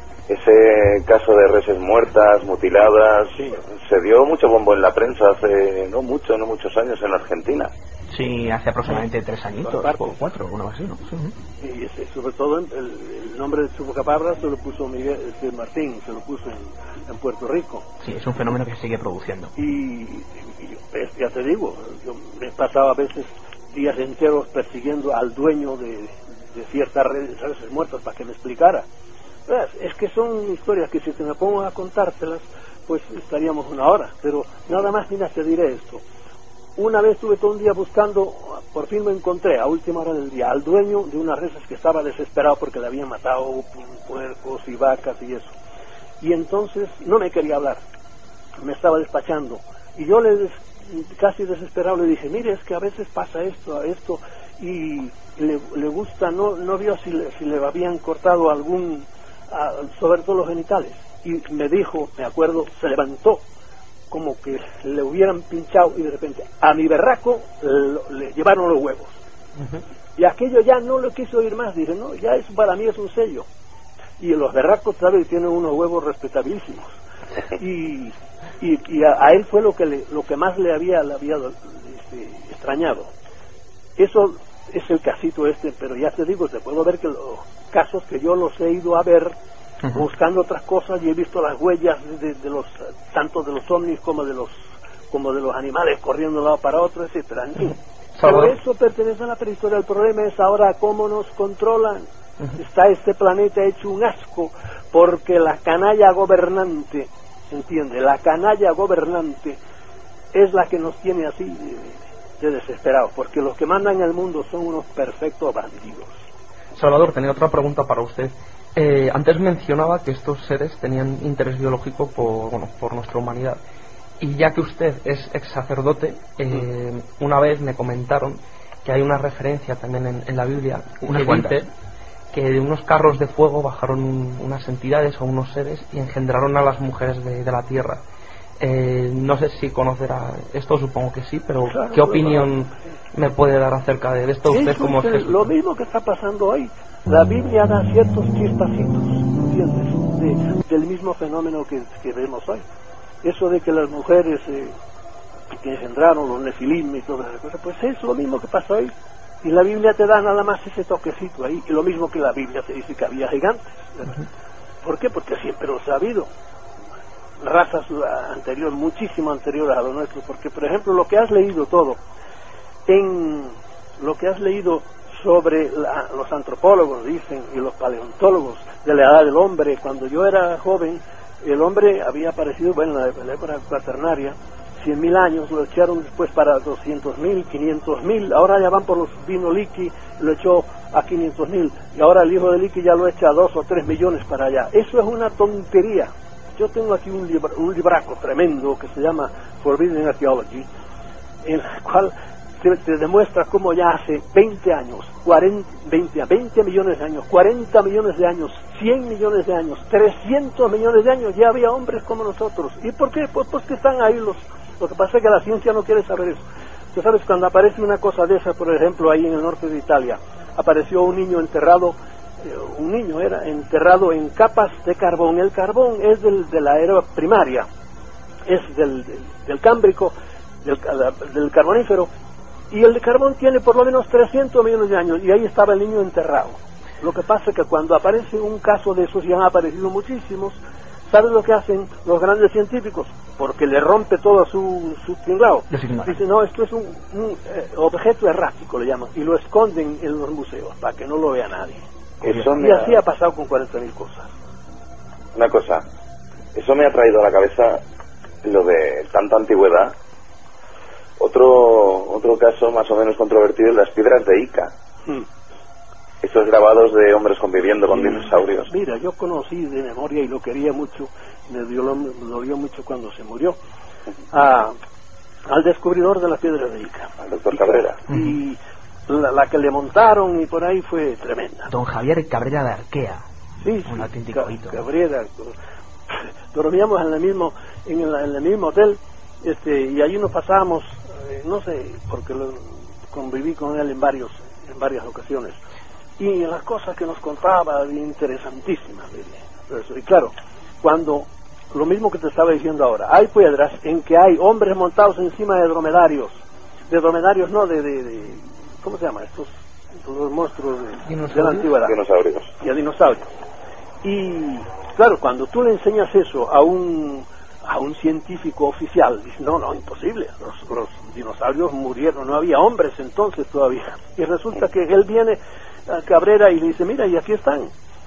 ese caso de reses muertas, mutiladas, sí. se dio mucho bombo en la prensa hace no mucho, no muchos años en Argentina. Sí, hace aproximadamente tres añitos, o cuatro, uno así, ¿no? Sí. Y ese, sobre todo el, el nombre de chupacabras se lo puso Miguel este Martín, se lo puso en, en Puerto Rico. Sí, es un fenómeno que se sigue produciendo. Y, y, y ya te digo, yo me pasaba a veces días enteros persiguiendo al dueño de, de ciertas redes, redes muertas para que me explicara. Es que son historias que si te me pongo a contártelas, pues estaríamos una hora, pero nada más, mira, te diré esto. Una vez estuve todo un día buscando, por fin lo encontré a última hora del día, al dueño de unas reses que estaba desesperado porque le habían matado puercos y vacas y eso. Y entonces no me quería hablar, me estaba despachando. Y yo le des, casi desesperado le dije, mire, es que a veces pasa esto, esto, y le, le gusta, no no vio si le, si le habían cortado algún, a, sobre todo los genitales. Y me dijo, me acuerdo, se levantó, como que le hubieran pinchado y de repente a mi berraco le, le llevaron los huevos. Uh-huh. Y aquello ya no lo quiso oír más, dije, no, ya eso para mí es un sello. Y los berracos, ¿sabes? Tienen unos huevos respetabilísimos. Y, y, y a, a él fue lo que le, lo que más le había, le había este, extrañado. Eso es el casito este, pero ya te digo, te puedo ver que los casos que yo los he ido a ver, uh-huh, buscando otras cosas, y he visto las huellas de, de los, tanto de los ovnis como de los como de los animales corriendo de un lado para otro, etcétera. En fin, pero eso pertenece a la prehistoria. El problema es ahora cómo nos controlan. Uh-huh. Está este planeta hecho un asco porque la canalla gobernante, ¿entiende? La canalla gobernante es la que nos tiene así de, de desesperados, porque los que mandan el mundo son unos perfectos bandidos. Salvador, tenía otra pregunta para usted. Eh, antes mencionaba que estos seres tenían interés biológico por, bueno, por nuestra humanidad. Y ya que usted es ex sacerdote, eh, mm. una vez me comentaron que hay una referencia también en, en la Biblia que dice que de unos carros de fuego bajaron un, unas entidades o unos seres y engendraron a las mujeres de, de la tierra. Eh, no sé si conocerá esto, supongo que sí, pero claro, ¿qué opinión me puede dar acerca de esto usted como es Jesús? Lo mismo que está pasando hoy. La Biblia da ciertos chispacitos, ¿entiendes? De, del mismo fenómeno que, que vemos hoy. Eso de que las mujeres eh, que engendraron los nefilim y todas esas cosas, pues es lo mismo que pasa hoy. Y la Biblia te da nada más ese toquecito ahí, y lo mismo que la Biblia te dice que había gigantes. Uh-huh. ¿Por qué? Porque siempre los ha habido. Razas anteriores, muchísimo anteriores a lo nuestro, porque por ejemplo lo que has leído todo, en lo que has leído sobre la, los antropólogos, dicen, y los paleontólogos de la edad del hombre. Cuando yo era joven, el hombre había aparecido, bueno, en la época cuaternaria, cien mil años, lo echaron después para doscientos mil, quinientos mil, ahora ya van por los, vino Leakey, lo echó a quinientos mil, y ahora el hijo de Leakey ya lo echa a dos o tres millones para allá. Eso es una tontería. Yo tengo aquí un, libra, un libraco tremendo que se llama Forbidden Archaeology, en el cual te, te demuestra cómo ya hace veinte años, cuarenta, veinte, veinte millones de años, cuarenta millones de años, cien millones de años, trescientos millones de años, ya había hombres como nosotros. ¿Y por qué? Pues, pues que están ahí los... Lo que pasa es que la ciencia no quiere saber eso. Tú sabes, cuando aparece una cosa de esa, por ejemplo, ahí en el norte de Italia, apareció un niño enterrado, eh, un niño era enterrado en capas de carbón. El carbón es del, de la era primaria, es del, del, del cámbrico, del, del carbonífero, y el de carbón tiene por lo menos trescientos millones de años, y ahí estaba el niño enterrado. Lo que pasa es que cuando aparece un caso de esos, y han aparecido muchísimos, ¿sabes lo que hacen los grandes científicos? Porque le rompe todo su, su tinglao. Dicen, no, esto es un, un eh, objeto errático, le llaman, y lo esconden en los museos para que no lo vea nadie. Eso y así ha pasado con cuarenta mil cosas. Una cosa, eso me ha traído a la cabeza lo de tanta antigüedad. Otro otro caso más o menos controvertido es las piedras de Ica. Hmm. Esos grabados de hombres conviviendo con sí, dinosaurios. Mira, yo conocí de memoria y lo quería mucho, me dolió, me dolió mucho cuando se murió, a, al descubridor de las piedras de Ica, al doctor Cabrera. Y la, la que le montaron y por ahí fue tremenda. Don Javier Cabrera de Arquea. Sí, un sí, auténtico Ca hito. Cabrera. Dormíamos en el mismo, en el, en el mismo hotel, este, y allí nos pasábamos, eh, no sé, porque lo, conviví con él en varios, en varias ocasiones. Y las cosas que nos contaba, interesantísimas. Y claro, cuando, lo mismo que te estaba diciendo ahora, hay piedras en que hay hombres montados encima de dromedarios, de dromedarios no, de, de, de ¿cómo se llama? Estos, los monstruos de, de la antigüedad. Dinosaurios. Y a dinosaurios. Y claro, cuando tú le enseñas eso a un, a un científico oficial, dice, no, no, imposible, los, los dinosaurios murieron, no había hombres entonces todavía. Y resulta que él viene a Cabrera y le dice, mira, y aquí están.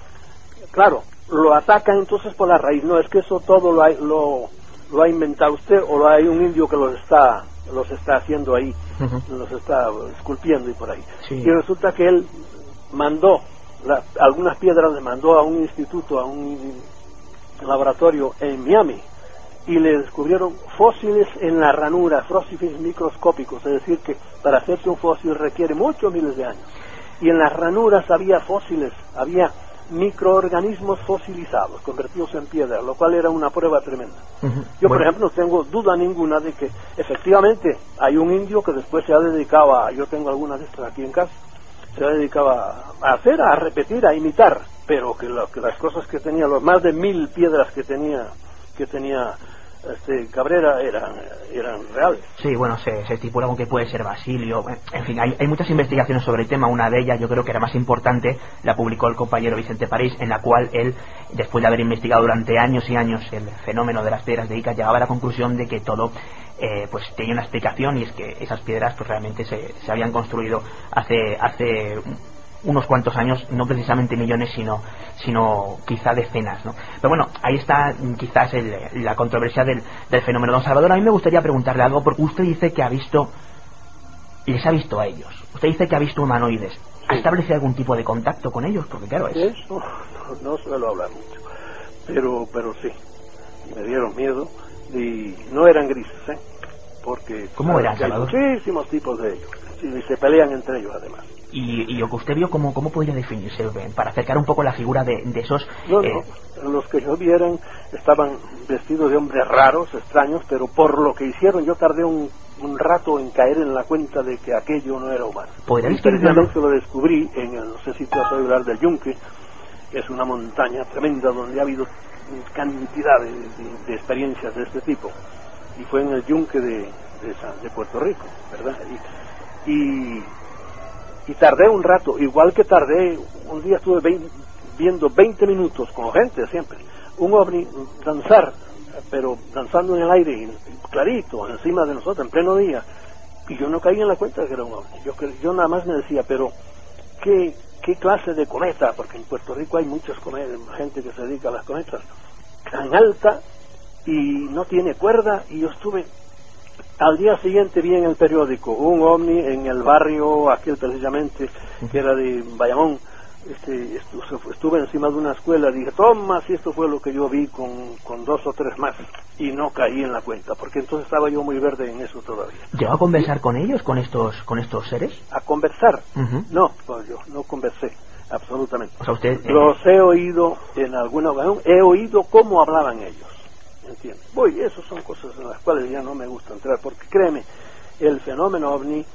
Claro, lo atacan entonces por la raíz. No, es que eso todo lo ha, lo, lo ha inventado usted, o lo hay un indio que los está los está haciendo ahí, uh-huh. los está esculpiendo y por ahí. Sí. Y resulta que él mandó la, algunas piedras, le mandó a un instituto, a un laboratorio en Miami, y le descubrieron fósiles en la ranura, fósiles microscópicos, es decir que para hacerse un fósil requiere muchos miles de años. Y en las ranuras había fósiles, había microorganismos fosilizados, convertidos en piedra, lo cual era una prueba tremenda. Uh-huh. Yo, bueno. por ejemplo, no tengo duda ninguna de que efectivamente hay un indio que después se ha dedicado a, yo tengo algunas de estas aquí en casa, se ha dedicado a, a hacer, a repetir, a imitar, pero que, lo, que las cosas que tenía, los más de mil piedras que tenía, que tenía este Cabrera eran eran reales. Sí, bueno, se, se estipula con que puede ser Basilio. En fin, hay, hay muchas investigaciones sobre el tema. Una de ellas, yo creo que era más importante, la publicó el compañero Vicente París, en la cual él, después de haber investigado durante años y años el fenómeno de las piedras de Ica, llegaba a la conclusión de que todo eh, pues tenía una explicación, y es que esas piedras pues realmente se, se habían construido hace hace unos cuantos años, no precisamente millones, sino sino quizá decenas, ¿no? Pero bueno, ahí está quizás el, la controversia del, del fenómeno. Don Salvador, a mí me gustaría preguntarle algo, porque usted dice que ha visto, les ha visto a ellos, usted dice que ha visto humanoides. ¿Ha sí. establecido algún tipo de contacto con ellos? Porque claro, es... Eso no, no suelo hablar mucho, pero pero sí, me dieron miedo, y no eran grises, ¿eh? Porque ¿cómo eran, Salvador? Hay muchísimos tipos de ellos, y se pelean entre ellos además. Y, y lo que usted vio, ¿cómo, cómo podría definirse? Para acercar un poco la figura de, de esos... No, eh... no, los que yo vi eran, estaban vestidos de hombres raros, extraños, pero por lo que hicieron yo tardé un, un rato en caer en la cuenta de que aquello no era humano. ¿Podría y precisamente lo descubrí en, el, no sé si te has oído hablar del Yunque, que es una montaña tremenda donde ha habido cantidad de, de, de experiencias de este tipo. Y fue en el Yunque de, de, San, de Puerto Rico, ¿verdad? Y... y Y tardé un rato, igual que tardé, un día estuve veinte, viendo veinte minutos con gente siempre, un ovni danzar, pero danzando en el aire, clarito, encima de nosotros, en pleno día, y yo no caí en la cuenta de que era un ovni. Yo, yo nada más me decía, pero qué, qué clase de cometa, porque en Puerto Rico hay muchas cometas, gente que se dedica a las cometas, tan alta y no tiene cuerda, y yo estuve, al día siguiente vi en el periódico un ovni en el barrio aquel precisamente, que era de Bayamón. Este, estuve encima de una escuela, dije, toma, si esto fue lo que yo vi con, con dos o tres más, y no caí en la cuenta, porque entonces estaba yo muy verde en eso todavía. ¿Llegó a conversar con ellos, con estos con estos seres? ¿A conversar? Uh-huh. No, pues yo no conversé, absolutamente. O sea, usted... Eh... Los he oído en alguna ocasión, he oído cómo hablaban ellos, ¿entiendes? Voy, esas son cosas en las cuales ya no me gusta entrar, porque créeme, el fenómeno ovni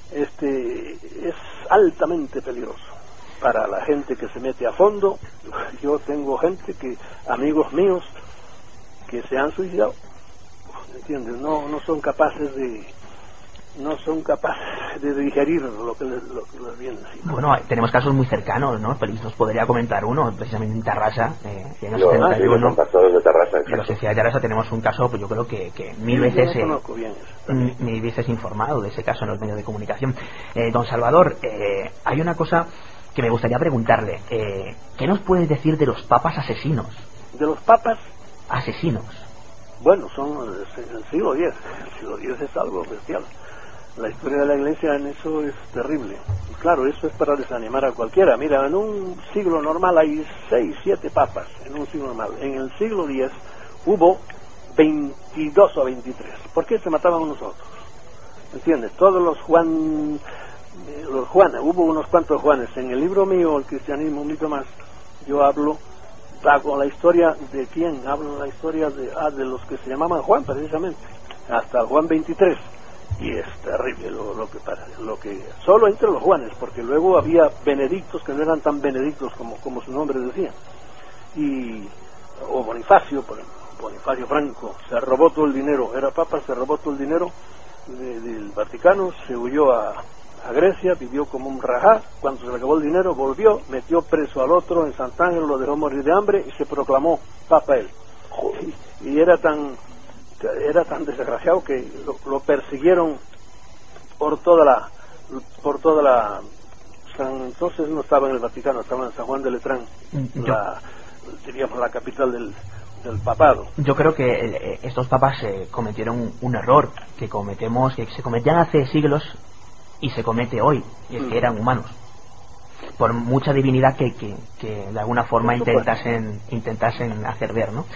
este, es altamente peligroso para la gente que se mete a fondo. Yo tengo gente que, amigos míos, que se han suicidado, ¿entiendes? No, no son capaces de, no son capaces de digerir lo que les, lo que les viene encima. Bueno, tenemos casos muy cercanos, ¿no? Feliz nos podría comentar uno, precisamente en Tarrasa, eh, en el no, setenta y uno. Sí, pastores de Tarrasa, en la sociedad de Tarrasa tenemos un caso, pues yo creo que, que mil veces eh, mil, mil veces informado de ese caso en los medios de comunicación. Eh, don Salvador, eh, hay una cosa que me gustaría preguntarle. Eh, ¿Qué nos puedes decir de los papas asesinos? ¿De los papas? Asesinos. Bueno, son el siglo diez. El siglo diez es algo bestial. La historia de la Iglesia en eso es terrible. Claro, eso es para desanimar a cualquiera. Mira, en un siglo normal hay seis, siete papas. En un siglo normal. En el siglo diez hubo veintidós o veintitrés. ¿Por qué se mataban unos otros? ¿Entiendes? Todos los Juan... los Juanes, hubo unos cuantos Juanes. En el libro mío, El cristianismo, un libro más, yo hablo, hago la historia de quién, hablo la historia de, ah, de los que se llamaban Juan, precisamente, hasta Juan veintitrés, y es terrible lo, lo que pasa, lo que, solo entre los Juanes, porque luego había benedictos que no eran tan benedictos como, como su nombre decía, y, o Bonifacio, por ejemplo, Bonifacio Franco, se robó todo el dinero, era papa, se robó todo el dinero de, del Vaticano, se huyó a a Grecia, vivió como un rajá, cuando se le acabó el dinero volvió, metió preso al otro en Sant'Angelo, lo dejó morir de hambre y se proclamó papa él. Y, y era tan era tan desgraciado que lo, lo persiguieron por toda la por toda la San, entonces no estaba en el Vaticano, estaba en San Juan de Letrán, la, diríamos la capital del del papado. Yo creo que eh, estos papas eh, cometieron un error que cometemos, que se cometían hace siglos y se comete hoy, y es que eran humanos, por mucha divinidad que, que, que de alguna forma intentasen intentasen hacer ver, ¿no?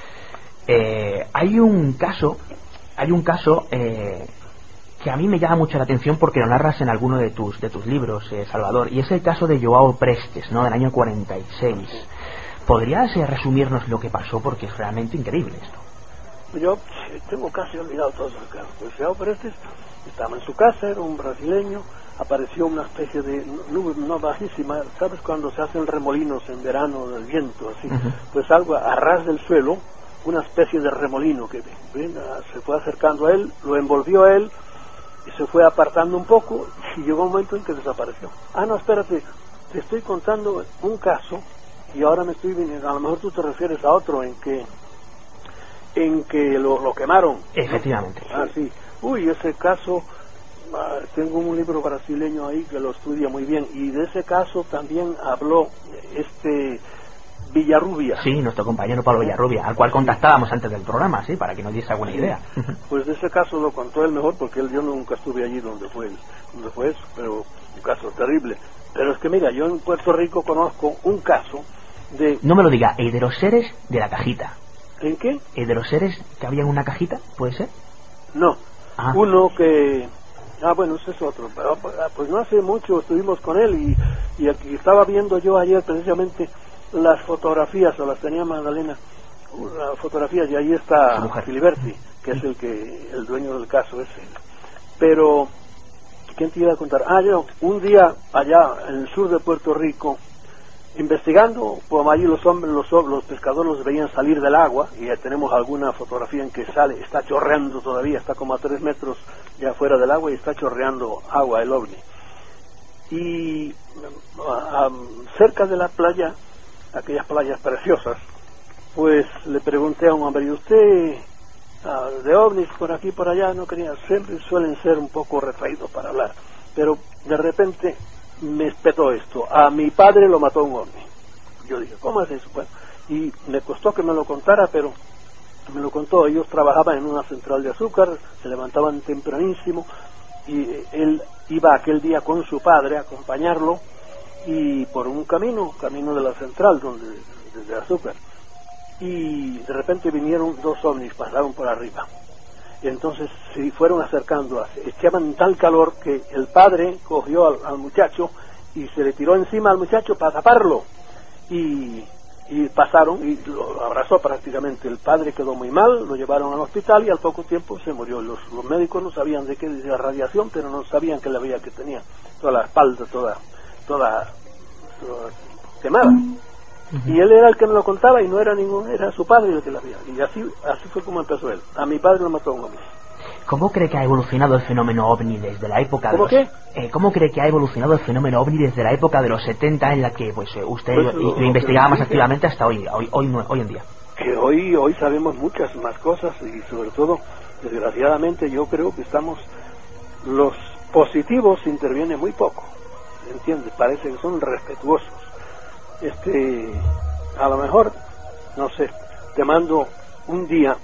Eh, hay un caso hay un caso eh, que a mí me llama mucho la atención porque lo narras en alguno de tus de tus libros, eh, Salvador, y es el caso de Joao Prestes, ¿no? Del año cuarenta y seis. ¿Podrías eh, resumirnos lo que pasó? Porque es realmente increíble esto. Yo tengo casi olvidado todos los casos. Pues Joao Prestes estaba en su casa, era un brasileño, apareció una especie de nube no bajísima, ¿sabes cuando se hacen remolinos en verano del viento? Así, uh-huh. Pues algo a ras del suelo, una especie de remolino que ven, se fue acercando a él, lo envolvió a él y se fue apartando un poco y llegó un momento en que desapareció. Ah, no, espérate, te estoy contando un caso y ahora me estoy viniendo, a lo mejor tú te refieres a otro en que en que lo, lo quemaron. Efectivamente. ¿No? Ah, sí. Uy, ese caso, uh, tengo un libro brasileño ahí que lo estudia muy bien, y de ese caso también habló este Villarrubia. Sí, nuestro compañero Pablo Villarrubia, al cual contactábamos antes del programa, sí, para que nos diese alguna idea. Pues de ese caso lo contó él mejor, porque él, yo nunca estuve allí donde fue, donde fue eso, pero un caso terrible. Pero es que mira, yo en Puerto Rico conozco un caso de... No me lo diga, el de los seres de la cajita. ¿En qué? El de los seres que había en una cajita, ¿puede ser? No. Ah. Uno que, ah bueno, ese es otro, pero pues no hace mucho estuvimos con él y, y aquí estaba viendo yo ayer precisamente las fotografías, o las tenía Magdalena, las fotografías, y ahí está Filiberti, que es el que el dueño del caso ese. Pero, ¿quién te iba a contar? Ah, yo, un día allá en el sur de Puerto Rico, investigando, pues allí los hombres, los, los pescadores los veían salir del agua, y ya tenemos alguna fotografía en que sale, está chorreando todavía, está como a tres metros ya fuera del agua y está chorreando agua el ovni. Y a, a, cerca de la playa, aquellas playas preciosas, pues le pregunté a un hombre, ¿y usted a, de ovnis por aquí por allá? No quería, siempre suelen ser un poco retraídos para hablar, pero de repente me espetó esto. A mi padre lo mató un ovni. Yo dije, ¿cómo es eso? Bueno, y me costó que me lo contara, pero me lo contó. Ellos trabajaban en una central de azúcar, se levantaban tempranísimo, y él iba aquel día con su padre a acompañarlo, y por un camino, camino de la central, donde desde azúcar, y de repente vinieron dos ovnis, pasaron por arriba. Y entonces se fueron acercando, echaban tal calor que el padre cogió al, al muchacho y se le tiró encima al muchacho para taparlo, y, y pasaron y lo abrazó prácticamente. El padre quedó muy mal, lo llevaron al hospital y al poco tiempo se murió. Los, los médicos no sabían de qué, de la radiación, pero no sabían que la veía que tenía toda la espalda toda toda, toda quemada. Uh-huh. Y él era el que me lo contaba, y no era ningún, era su padre el que la veía. Y así así fue como empezó él. A mi padre lo mató un ovni. ¿Cómo cree que ha evolucionado el fenómeno ovni desde la época de ¿Cómo los, qué? Eh, ¿Cómo cree que ha evolucionado el fenómeno ovni desde la época de los setenta, en la que pues usted Pues lo, lo- lo lo investigaba que más dice- activamente hasta hoy, hoy, hoy, no- hoy en día? Que hoy hoy sabemos muchas más cosas, y sobre todo, desgraciadamente, yo creo que estamos, los positivos intervienen muy poco, ¿entiendes? Parece que son respetuosos. Este, a lo mejor, no sé, te mando un día,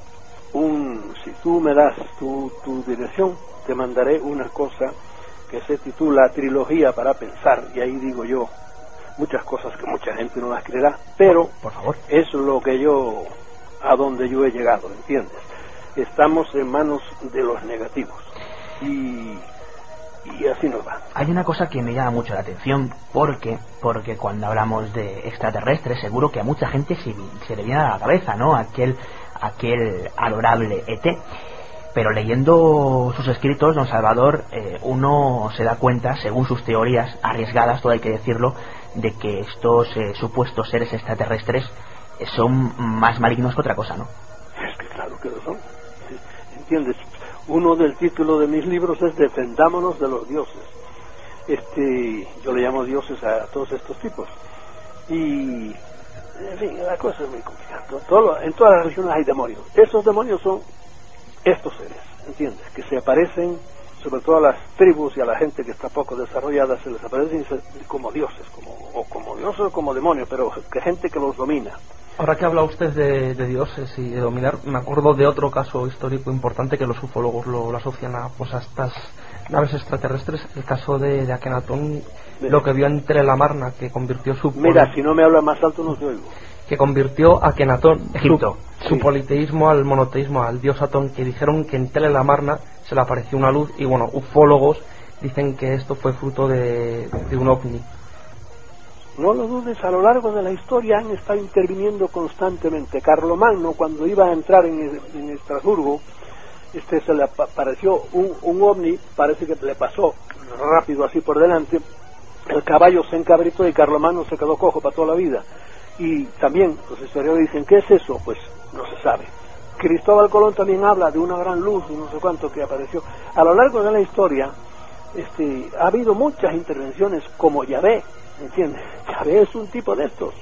un, si tú me das tu, tu dirección, te mandaré una cosa que se titula Trilogía para Pensar, y ahí digo yo muchas cosas que mucha gente no las creerá, pero por favor, es lo que yo, a donde yo he llegado, ¿entiendes? Estamos en manos de los negativos, y, y así nos va. Hay una cosa que me llama mucho la atención, porque porque cuando hablamos de extraterrestres, seguro que a mucha gente se, se le viene a la cabeza, ¿no? Aquel, aquel adorable E T. Pero leyendo sus escritos, don Salvador, eh, uno se da cuenta, según sus teorías, arriesgadas, todo hay que decirlo, de que estos eh, supuestos seres extraterrestres eh, son más malignos que otra cosa, ¿no? Es que claro que lo son, ¿entiendes? Uno del título de mis libros es Defendámonos de los dioses. Este, yo le llamo dioses a todos estos tipos. Y, en fin, la cosa es muy complicada. Todo, en todas las religiones hay demonios. Esos demonios son estos seres, ¿entiendes? Que se aparecen, sobre todo a las tribus y a la gente que está poco desarrollada, se les aparecen como dioses, como, o como dioses o como demonios, pero que gente que los domina. Ahora que habla usted de, de dioses y de dominar, me acuerdo de otro caso histórico importante que los ufólogos lo, lo asocian a, pues, a estas naves extraterrestres, el caso de, de Akenatón, lo que vio en Telelamarna, que convirtió su... Mira, si no me habla más alto no te oigo. Que convirtió a Akenatón, Egipto, su, su sí. politeísmo al monoteísmo, al dios Atón, que dijeron que en Telelamarna se le apareció una luz, y bueno, ufólogos dicen que esto fue fruto de, de un ovni. No lo dudes, a lo largo de la historia han estado interviniendo constantemente. Carlomagno, cuando iba a entrar en, en Estrasburgo, este se le apareció un, un ovni, parece que le pasó rápido así por delante, el caballo se encabritó y Carlomagno se quedó cojo para toda la vida. Y también los historiadores dicen, ¿qué es eso? Pues no se sabe. Cristóbal Colón también habla de una gran luz y no sé cuánto que apareció. A lo largo de la historia este, ha habido muchas intervenciones, como Yahvé, ¿entiendes? Yahvé es un tipo de estos.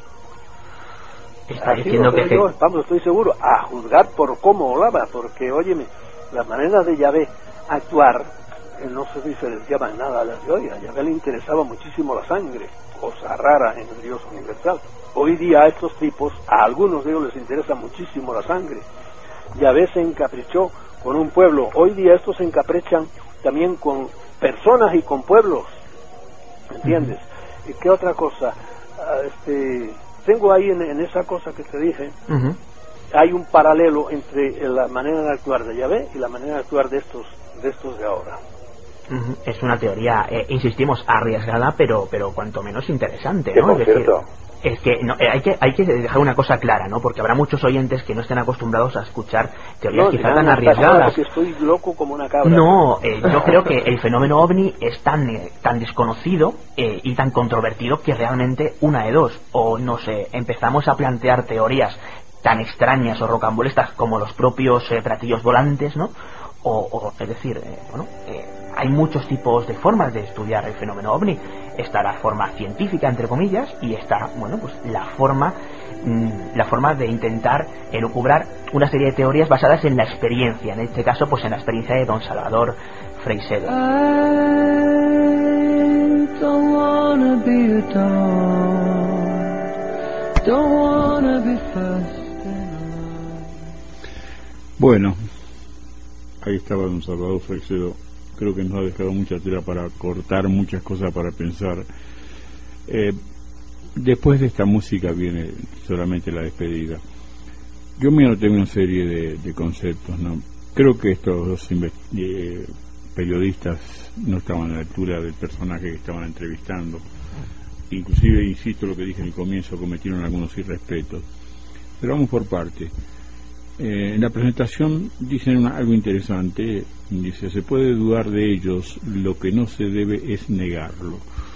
Está Así diciendo lo que... creo yo, vamos, estoy seguro, a juzgar por cómo hablaba, porque, óyeme, la manera de Yahvé actuar eh, no se diferenciaba en nada a las de hoy. A Yahvé le interesaba muchísimo la sangre, cosa rara en el Dios universal. Hoy día a estos tipos, a algunos de ellos les interesa muchísimo la sangre. Yahvé se encaprichó con un pueblo, hoy día estos se encaprichan también con personas y con pueblos, ¿entiendes? Uh-huh. ¿Y qué otra cosa? Uh, este, tengo ahí en, en esa cosa que te dije, uh-huh. hay un paralelo entre la manera de actuar de Yahvé y la manera de actuar de estos, de estos de ahora. Uh-huh. Es una teoría, eh, insistimos, arriesgada, pero pero cuanto menos interesante, ¿no? ¿no? Por es decir, cierto. Es que no, eh, hay que hay que dejar una cosa clara, ¿no? Porque habrá muchos oyentes que no estén acostumbrados a escuchar teorías no, quizás tan arriesgadas. Que estoy loco como una cabra. No, eh, yo creo que el fenómeno ovni es tan eh, tan desconocido eh, y tan controvertido que realmente una de dos, o no sé, empezamos a plantear teorías tan extrañas o rocambolescas como los propios eh, platillos volantes, ¿no? O, o es decir, eh, bueno, eh, hay muchos tipos de formas de estudiar el fenómeno ovni. Está la forma científica, entre comillas, y está, bueno, pues la forma mmm, la forma de intentar elucubrar una serie de teorías basadas en la experiencia, en este caso, pues en la experiencia de don Salvador Freixedo. wanna be adored, don't wanna be first in line. Bueno, ahí estaba don Salvador Freixedo. Creo que nos ha dejado mucha tela para cortar, muchas cosas para pensar. Eh, después de esta música viene solamente la despedida. Yo me anoté una serie de, de conceptos, ¿no? Creo que estos dos eh, periodistas no estaban a la altura del personaje que estaban entrevistando. Inclusive, insisto, lo que dije en el comienzo, cometieron algunos irrespetos. Pero vamos por parte. Eh, en la presentación dicen una, algo interesante. Dice, se puede dudar de ellos, lo que no se debe es negarlo.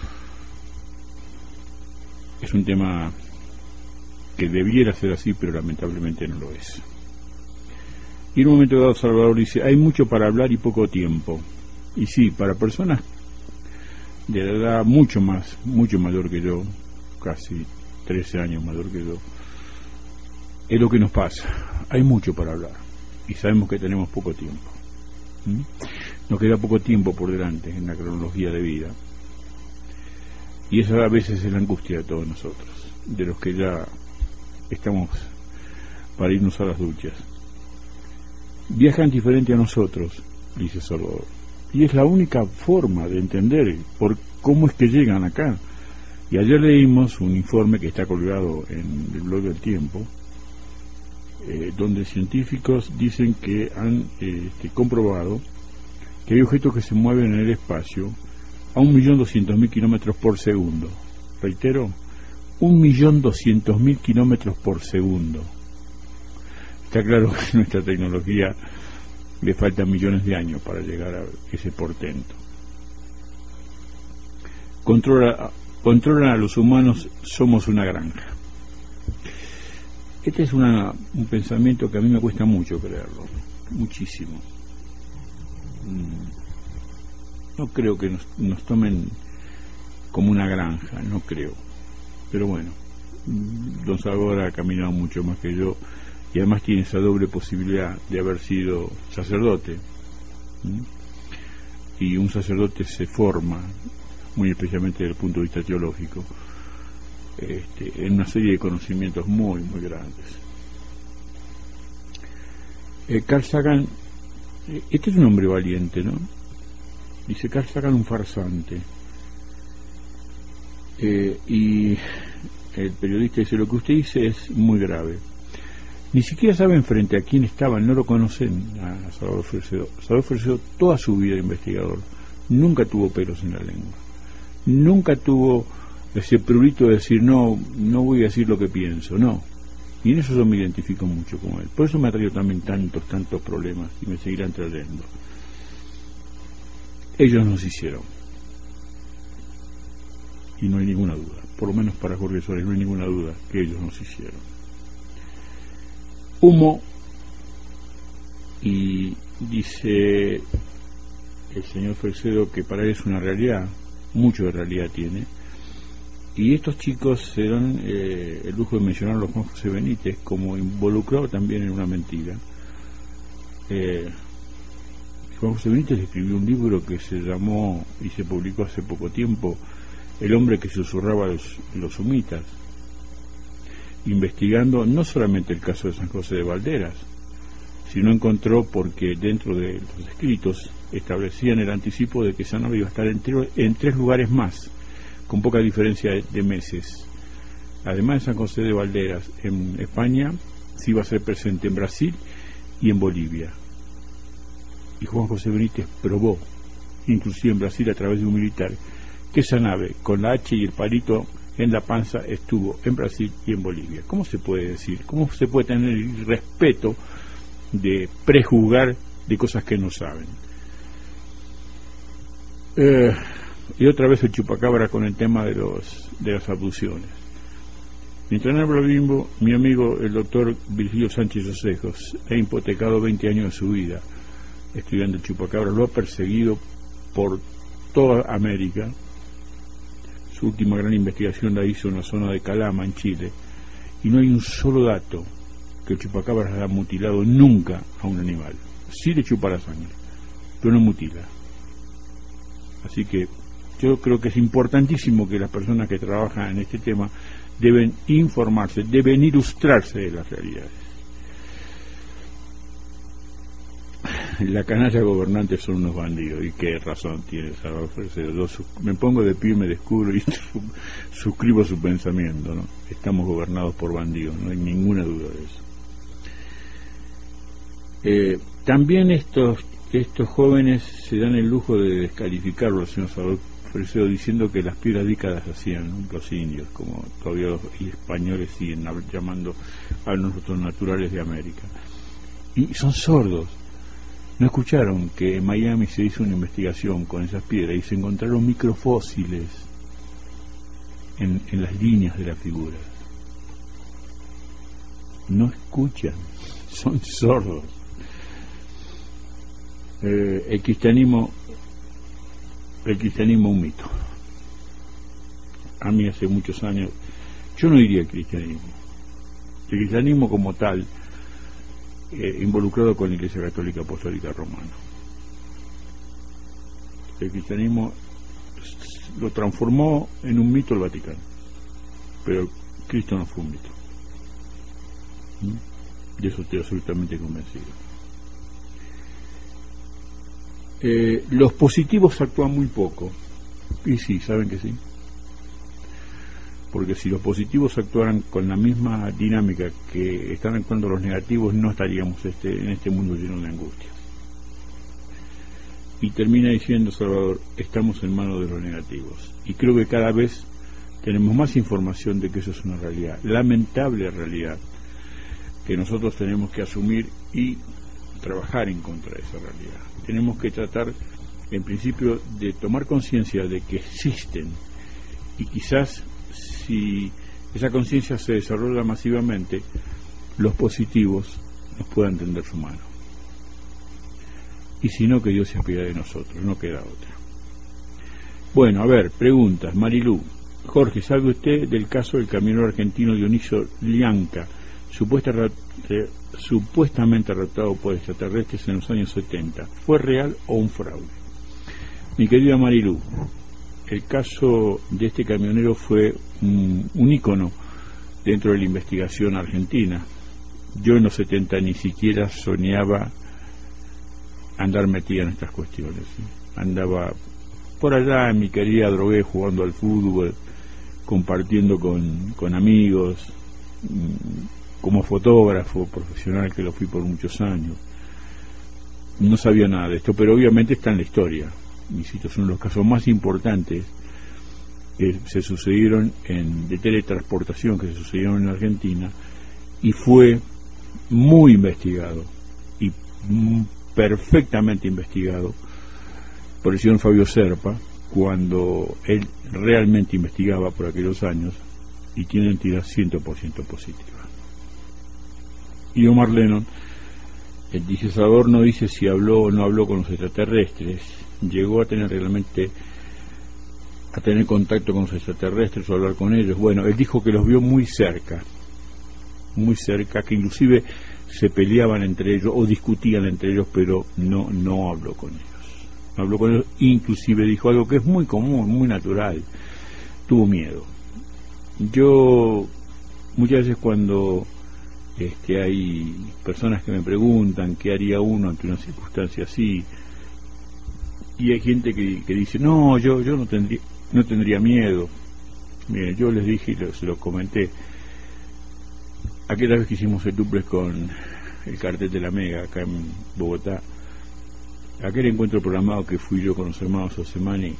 Es un tema que debiera ser así, pero lamentablemente no lo es. Y en un momento dado Salvador dice, hay mucho para hablar y poco tiempo. Y sí, para personas de la edad mucho más, mucho mayor que yo, casi trece años mayor que yo, es lo que nos pasa. Hay mucho para hablar y sabemos que tenemos poco tiempo. ¿Mm? Nos queda poco tiempo por delante en la cronología de vida. Y esa a veces es la angustia de todos nosotros, de los que ya estamos para irnos a las duchas. Viajan diferente a nosotros, dice Salvador, y es la única forma de entender por cómo es que llegan acá. Y ayer leímos un informe que está colgado en el blog del Tiempo, eh, donde científicos dicen que han eh, este, comprobado que hay objetos que se mueven en el espacio a un millón doscientos mil kilómetros por segundo. Reitero, un millón doscientos mil kilómetros por segundo. Está claro que nuestra tecnología le faltan millones de años para llegar a ese portento. Controla, controlan a los humanos, somos una granja. Este es una, un pensamiento que a mí me cuesta mucho creerlo, muchísimo. No creo que nos, nos tomen como una granja, no creo. Pero bueno, don Salvador ha caminado mucho más que yo y además tiene esa doble posibilidad de haber sido sacerdote. ¿Mm? Y un sacerdote se forma, muy especialmente desde el punto de vista teológico, este, en una serie de conocimientos muy, muy grandes. Eh, Carl Sagan, eh, este es un hombre valiente, ¿no? Dice Carl Sagan, un farsante. Eh, y el periodista dice, lo que usted dice es muy grave. Ni siquiera saben frente a quién estaban, no lo conocen a Salvador Freixedo. Salvador Freixedo toda su vida de investigador nunca tuvo pelos en la lengua, nunca tuvo ese prurito de decir no, no voy a decir lo que pienso, no. Y en eso yo me identifico mucho con él. Por eso me ha traído también tantos, tantos problemas y me seguirán trayendo. Ellos nos hicieron. Y no hay ninguna duda, por lo menos para Jorge Suárez no hay ninguna duda que ellos nos hicieron. Humo, y dice el señor Freixedo que para él es una realidad, mucho de realidad tiene, y estos chicos se dan eh, el lujo de mencionarlo a Juan José Benítez como involucrado también en una mentira. Eh, Juan José Benítez escribió un libro que se llamó y se publicó hace poco tiempo, El hombre que susurraba los, los humitas, investigando no solamente el caso de San José de Valderas, sino encontró porque dentro de los escritos establecían el anticipo de que Sanabria iba a estar en, en tres lugares más, con poca diferencia de, de meses. Además de San José de Valderas, en España se iba a ser presente en Brasil y en Bolivia. Y Juan José Benítez probó, inclusive en Brasil a través de un militar, que esa nave con la H y el palito en la panza estuvo en Brasil y en Bolivia. ¿Cómo se puede decir? ¿Cómo se puede tener el respeto de prejuzgar de cosas que no saben? Eh, y otra vez el chupacabra con el tema de los de las abducciones. Mientras habla Bimbo, mi amigo el doctor Virgilio Sánchez Osejos ha hipotecado veinte años de su vida estudiando el chupacabra, lo ha perseguido por toda América. Su última gran investigación la hizo en la zona de Calama, en Chile, y no hay un solo dato que el chupacabra haya mutilado nunca a un animal. Sí le chupa la sangre, pero no mutila. Así que yo creo que es importantísimo que las personas que trabajan en este tema deben informarse, deben ilustrarse de las realidades. La canalla gobernante son unos bandidos, y qué razón tiene Salvador Fresedo. Yo su, me pongo de pie, me descubro y su, suscribo su pensamiento, ¿no? Estamos gobernados por bandidos, no hay ninguna duda de eso. Eh, también estos estos jóvenes se dan el lujo de descalificarlo al señor Salvador Fresedo diciendo que las piedras dícadas hacían, ¿no?, los indios, como todavía los españoles siguen llamando a nosotros naturales de América. Y son sordos. ¿No escucharon que en Miami se hizo una investigación con esas piedras y se encontraron microfósiles en, en las líneas de las figuras? No escuchan, son sordos. Eh, el cristianismo, el cristianismo es un mito. A mí hace muchos años, yo no diría el cristianismo. El cristianismo como tal, Eh, involucrado con la Iglesia Católica Apostólica Romana. El cristianismo lo transformó en un mito el Vaticano, pero Cristo no fue un mito. ¿Mm? De eso estoy absolutamente convencido. Eh, los positivos actúan muy poco, y sí, saben que sí, porque si los positivos actuaran con la misma dinámica que están actuando los negativos, no estaríamos este, en este mundo lleno de angustias. Y termina diciendo Salvador, estamos en manos de los negativos, y creo que cada vez tenemos más información de que eso es una realidad, lamentable realidad, que nosotros tenemos que asumir y trabajar en contra de esa realidad. Tenemos que tratar, en principio, de tomar conciencia de que existen, y quizás si esa conciencia se desarrolla masivamente, los positivos nos puedan tender su mano. Y si no, que Dios se apiade de nosotros, no queda otra. Bueno, a ver, preguntas. Marilú. Jorge, ¿sabe usted del caso del camionero argentino Dionisio Lianca, supuesta, eh, supuestamente raptado por extraterrestres en los años setenta? ¿Fue real o un fraude? Mi querida Marilú, el caso de este camionero fue un, un ícono dentro de la investigación argentina. Yo en los setenta ni siquiera soñaba andar metida en estas cuestiones, ¿sí? Andaba por allá en mi querida Drogué jugando al fútbol, compartiendo con, con amigos, como fotógrafo profesional que lo fui por muchos años. No sabía nada de esto, pero obviamente está en la historia. Insisto, son los casos más importantes que se sucedieron en, de teletransportación que se sucedieron en Argentina, y fue muy investigado y m- perfectamente investigado por el señor Fabio Serpa, cuando él realmente investigaba por aquellos años, y tiene entidad cien por ciento positiva. Y Omar Lennon, el disciesador, no dice si habló o no habló con los extraterrestres. Llegó a tener realmente a tener contacto con los extraterrestres o hablar con ellos. Bueno, él dijo que los vio muy cerca, muy cerca, que inclusive se peleaban entre ellos o discutían entre ellos, pero no no habló con ellos. No habló con ellos, inclusive dijo algo que es muy común, muy natural. Tuvo miedo. Yo muchas veces cuando este, hay personas que me preguntan qué haría uno ante una circunstancia así, y hay gente que, que dice, no, yo yo no tendría no tendría miedo. Mire, yo les dije y lo, se lo comenté, aquella vez que hicimos el duplex con el cartel de la Mega acá en Bogotá, aquel encuentro programado que fui yo con los hermanos Osemani,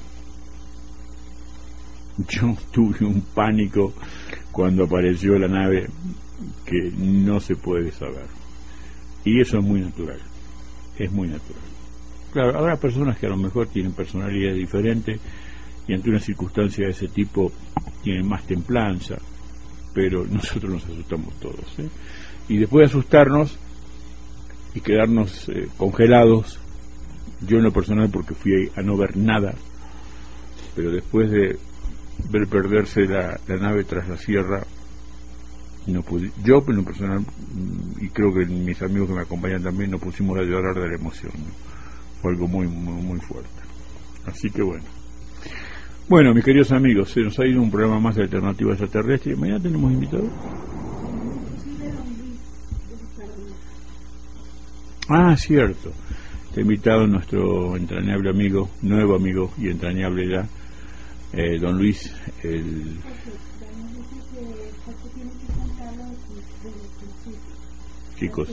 yo tuve un pánico cuando apareció la nave que no se puede saber, y eso es muy natural, es muy natural. Claro, habrá personas que a lo mejor tienen personalidades diferentes y ante una circunstancia de ese tipo tienen más templanza, pero nosotros nos asustamos todos, ¿eh? Y después de asustarnos y quedarnos eh, congelados, yo en lo personal, porque fui a no ver nada, pero después de ver perderse la, la nave tras la sierra, no pude, yo en lo personal, y creo que mis amigos que me acompañan también, nos pusimos a llorar de la emoción, ¿no? Fue algo muy, muy, muy fuerte. Así que bueno. Bueno, mis queridos amigos, se nos ha ido un programa más de Alternativa Extraterrestre. Mañana tenemos invitados. Ah, cierto. Está invitado nuestro entrañable amigo, nuevo amigo y entrañable ya, eh, don Luis, el... Chicos.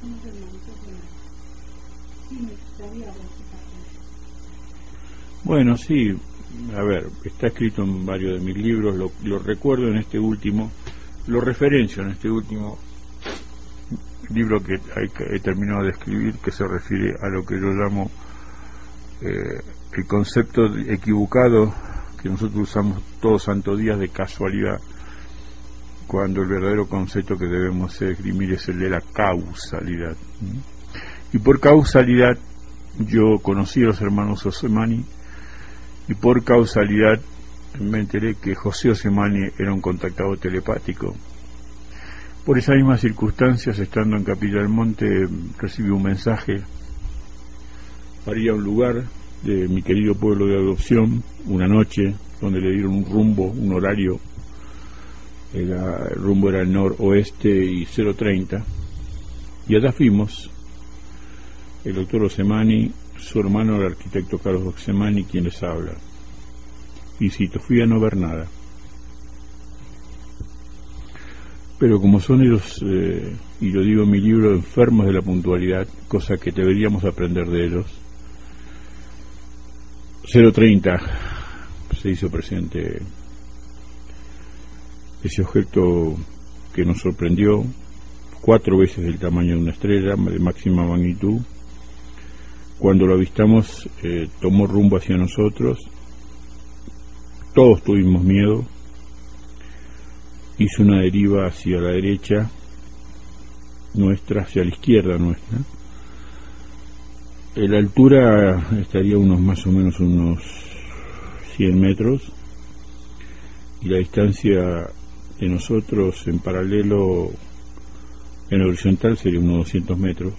Bueno, sí, a ver, está escrito en varios de mis libros, lo, lo recuerdo en este último, lo referencio en este último libro que he, he terminado de escribir, que se refiere a lo que yo llamo eh, el concepto equivocado que nosotros usamos todos santos días de casualidad, cuando el verdadero concepto que debemos esgrimir es el de la causalidad. Y por causalidad yo conocí a los hermanos Osemani, y por causalidad me enteré que José Osemani era un contactado telepático. Por esas mismas circunstancias, estando en Capilla del Monte, recibí un mensaje para ir a un lugar de mi querido pueblo de adopción, una noche, donde le dieron un rumbo, un horario. Era, el rumbo era el noroeste y cero treinta, y allá fuimos. El doctor Osemani, su hermano el arquitecto Carlos Osemani, quien les habla. Y cito, fui a no ver nada. Pero como son ellos, eh, y lo digo en mi libro, enfermos de la puntualidad, cosa que deberíamos aprender de ellos, cero treinta se hizo presente ese objeto que nos sorprendió, cuatro veces del tamaño de una estrella, de máxima magnitud. Cuando lo avistamos, eh, tomó rumbo hacia nosotros, todos tuvimos miedo, hizo una deriva hacia la derecha nuestra, hacia la izquierda nuestra. En la altura estaría unos más o menos unos cien metros, y la distancia de nosotros en paralelo, en horizontal, sería unos doscientos metros.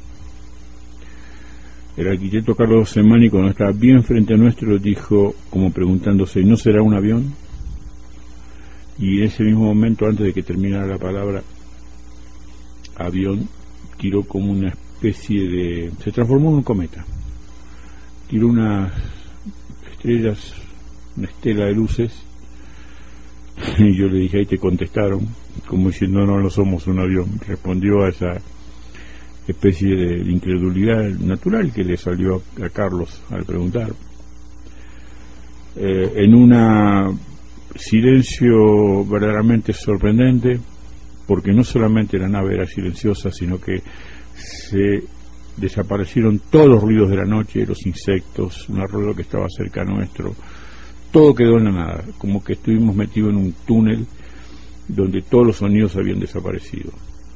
El arquitecto Carlos Osemani, cuando estaba bien frente a nuestro, dijo, como preguntándose, ¿no será un avión? Y en ese mismo momento, antes de que terminara la palabra avión, tiró como una especie de... se transformó en un cometa. Tiró unas estrellas, una estela de luces, y yo le dije, ahí te contestaron, como diciendo, no, no somos un avión. Respondió a esa especie de, de incredulidad natural que le salió a, a Carlos al preguntar. Eh, en un silencio verdaderamente sorprendente, porque no solamente la nave era silenciosa, sino que se desaparecieron todos los ruidos de la noche, los insectos, un arroyo que estaba cerca nuestro, todo quedó en la nada, como que estuvimos metidos en un túnel donde todos los sonidos habían desaparecido.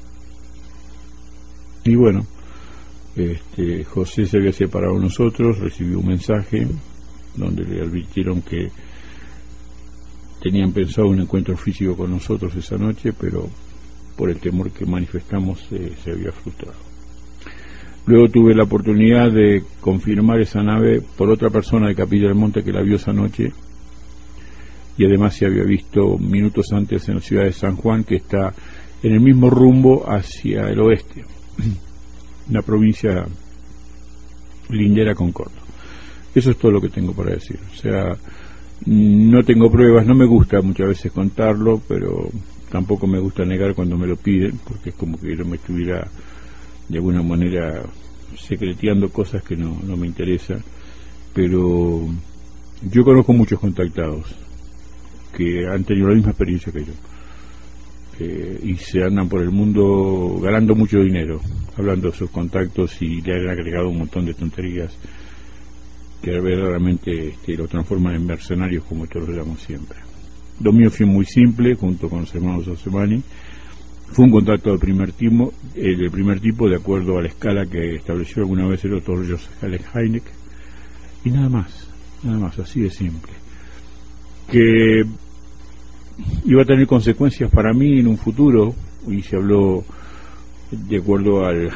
Y bueno, este, José se había separado de nosotros, recibió un mensaje donde le advirtieron que tenían pensado un encuentro físico con nosotros esa noche, pero por el temor que manifestamos eh, se había frustrado. Luego tuve la oportunidad de confirmar esa nave por otra persona de Capilla del Monte que la vio esa noche, y además se había visto minutos antes en la ciudad de San Juan, que está en el mismo rumbo hacia el oeste, una provincia lindera con Córdoba. Eso es todo lo que tengo para decir. O sea, no tengo pruebas, no me gusta muchas veces contarlo, pero tampoco me gusta negar cuando me lo piden, porque es como que yo me estuviera de alguna manera secreteando cosas que no, no me interesan. Pero yo conozco muchos contactados que han tenido la misma experiencia que yo, eh, y se andan por el mundo ganando mucho dinero hablando de sus contactos, y le han agregado un montón de tonterías que verdaderamente este, lo transforman en mercenarios, como yo lo llamo siempre. Lo mío fue muy simple, junto con los hermanos Osemani. Fue un contacto del primer tipo, eh, del primer tipo, de acuerdo a la escala que estableció alguna vez el doctor Joseph Heineck, y nada más, nada más, así de simple. Que iba a tener consecuencias para mí en un futuro, y se habló de acuerdo al, al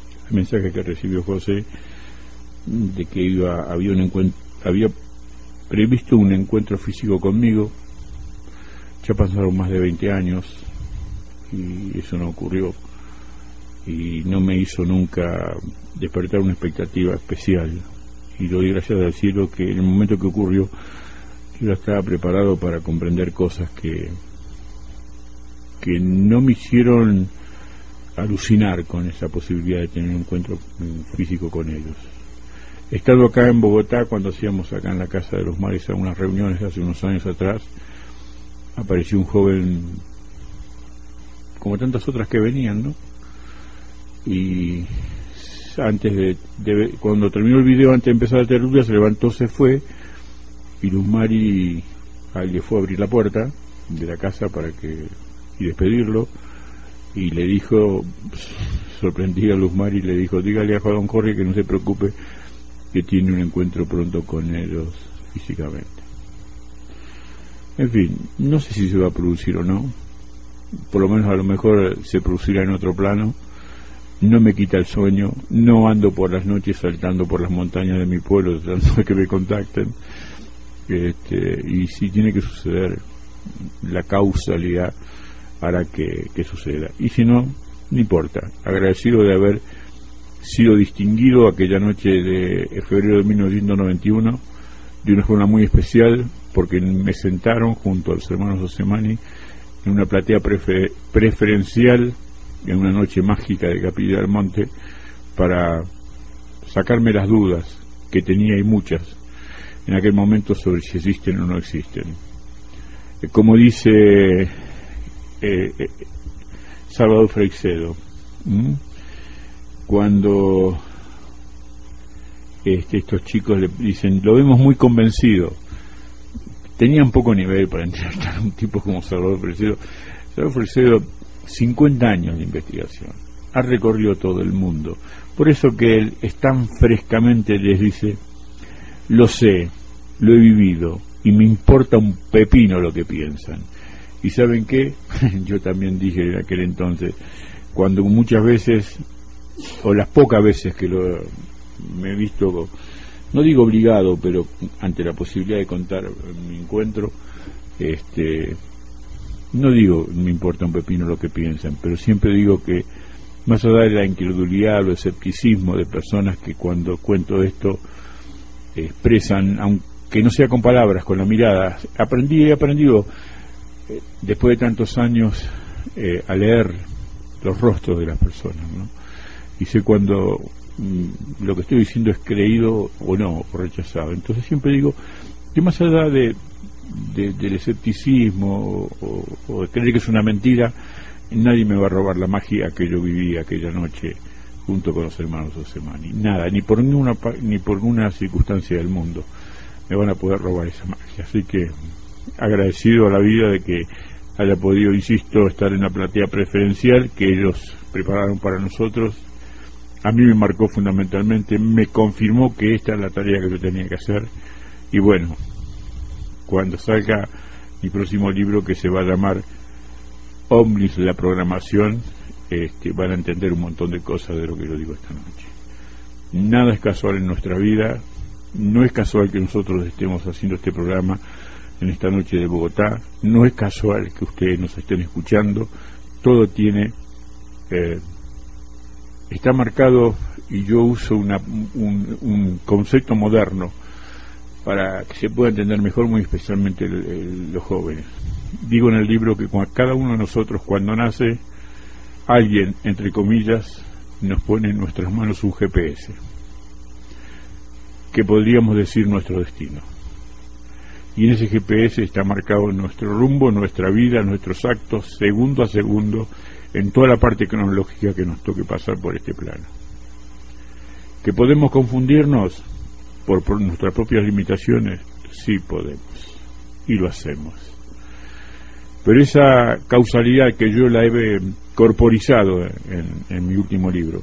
mensaje que recibió José, de que iba había un encuentro, había previsto un encuentro físico conmigo. Ya pasaron más de veinte años y eso no ocurrió, y no me hizo nunca despertar una expectativa especial, y doy gracias al cielo que en el momento que ocurrió yo ya estaba preparado para comprender cosas que que no me hicieron alucinar con esa posibilidad de tener un encuentro físico con ellos. He estado acá en Bogotá cuando hacíamos acá en la Casa de los Mares algunas reuniones hace unos años atrás. Apareció un joven como tantas otras que venían, ¿no? Y antes de, de cuando terminó el video, antes de empezar la tertulia, se levantó, se fue, y Luz Mari le fue a abrir la puerta de la casa para que y despedirlo, y le dijo, sorprendida a Luz Mari, le dijo: dígale a Juan Jorge que no se preocupe, que tiene un encuentro pronto con ellos físicamente. En fin, no sé si se va a producir o no, por lo menos a lo mejor se producirá en otro plano. No me quita el sueño, no ando por las noches saltando por las montañas de mi pueblo tratando de que me contacten, este, y si tiene que suceder, la causalidad hará que, que suceda, y si no, no importa. Agradecido de haber sido distinguido aquella noche de febrero de mil novecientos noventa y uno de una forma muy especial, porque me sentaron junto a los hermanos Osemani en una platea prefer preferencial en una noche mágica de Capilla del Monte, para sacarme las dudas que tenía, y muchas en aquel momento, sobre si existen o no existen. Eh, como dice eh, eh, Salvador Freixedo, ¿m? cuando este, estos chicos le dicen: lo vemos muy convencido. Tenían poco nivel para entrevistar a un tipo como Salvador Freixedo. Salvador Freixedo, cincuenta años de investigación, ha recorrido todo el mundo, por eso que él es tan frescamente les dice: lo sé, lo he vivido, y me importa un pepino lo que piensan. Y ¿saben qué? Yo también dije en aquel entonces, cuando muchas veces, o las pocas veces que lo, me he visto, no digo obligado, pero ante la posibilidad de contar mi encuentro, este no digo me importa un pepino lo que piensan, pero siempre digo que más allá de la incredulidad o el escepticismo de personas que cuando cuento esto expresan, aunque no sea con palabras, con la mirada, aprendí he aprendido eh, después de tantos años eh, a leer los rostros de las personas, ¿no? Y sé cuando mm, lo que estoy diciendo es creído o no, o rechazado. Entonces siempre digo que más allá de De, del escepticismo o, o de creer que es una mentira, nadie me va a robar la magia que yo viví aquella noche junto con los hermanos Osemani. Nada, ni por ninguna ni por ninguna circunstancia del mundo me van a poder robar esa magia. Así que agradecido a la vida de que haya podido, insisto, estar en la platea preferencial que ellos prepararon para nosotros. A mí me marcó fundamentalmente, me confirmó que esta es la tarea que yo tenía que hacer, y bueno, cuando salga mi próximo libro, que se va a llamar Omnis, la programación, este, van a entender un montón de cosas de lo que yo digo esta noche. Nada es casual en nuestra vida, no es casual que nosotros estemos haciendo este programa en esta noche de Bogotá, no es casual que ustedes nos estén escuchando, todo tiene, eh, está marcado, y yo uso una, un, un concepto moderno para que se pueda entender mejor, muy especialmente el, el, los jóvenes. Digo en el libro que con cada uno de nosotros, cuando nace, alguien, entre comillas, nos pone en nuestras manos un G P S, que podríamos decir nuestro destino. Y en ese G P S está marcado nuestro rumbo, nuestra vida, nuestros actos, segundo a segundo, en toda la parte cronológica que nos toque pasar por este plano. ¿Que podemos confundirnos Por, por nuestras propias limitaciones? Sí podemos, y lo hacemos. Pero esa causalidad que yo la he corporizado en, en mi último libro,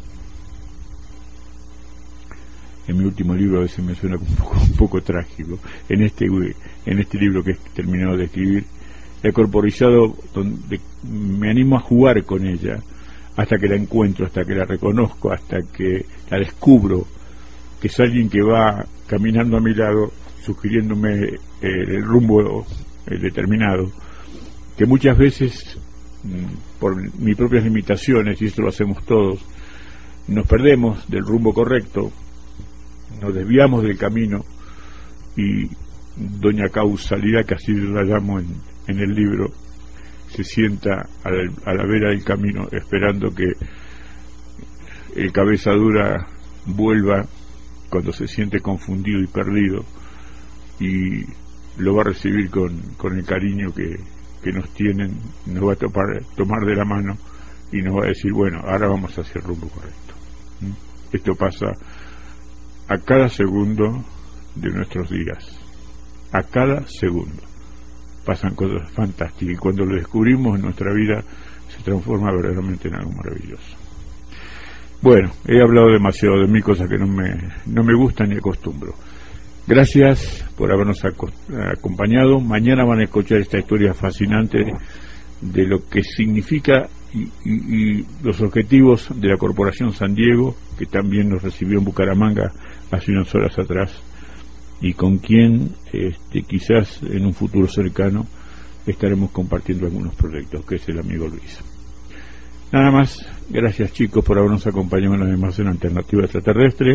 en mi último libro a veces me suena un poco, un poco trágico, en este, en este libro que he terminado de escribir, he corporizado, donde me animo a jugar con ella, hasta que la encuentro, hasta que la reconozco, hasta que la descubro, que es alguien que va caminando a mi lado sugiriéndome eh, el rumbo eh, determinado, que muchas veces, mm, por mis propias limitaciones, y esto lo hacemos todos, nos perdemos del rumbo correcto, nos desviamos del camino, y doña Causalidad, que así la llamo en, en el libro, se sienta a la, a la vera del camino esperando que el cabeza dura vuelva cuando se siente confundido y perdido, y lo va a recibir con, con el cariño que, que nos tienen, nos va a topar, tomar de la mano y nos va a decir, bueno, ahora vamos hacia el rumbo correcto. ¿Mm? Esto pasa a cada segundo de nuestros días, a cada segundo pasan cosas fantásticas, y cuando lo descubrimos en nuestra vida se transforma verdaderamente en algo maravilloso. Bueno, he hablado demasiado de mí, cosas que no me, no me gustan ni acostumbro. Gracias por habernos acompañado. Mañana van a escuchar esta historia fascinante de lo que significa y, y, y los objetivos de la Corporación San Diego, que también nos recibió en Bucaramanga hace unas horas atrás, y con quien este, quizás en un futuro cercano estaremos compartiendo algunos proyectos, que es el amigo Luis. Nada más, gracias chicos por habernos acompañado en la demás en Alternativa Extraterrestre.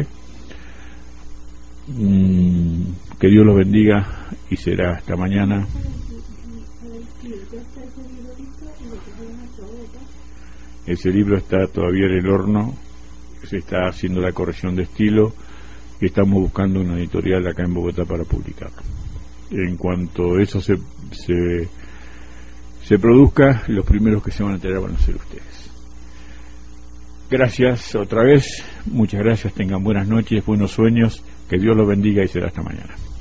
Mm, que Dios los bendiga y será hasta mañana. Ese libro está todavía en el horno, se está haciendo la corrección de estilo y estamos buscando una editorial acá en Bogotá para publicarlo. En cuanto eso se, se, se produzca, los primeros que se van a enterar van a ser ustedes. Gracias otra vez, muchas gracias, tengan buenas noches, buenos sueños, que Dios los bendiga y será hasta mañana.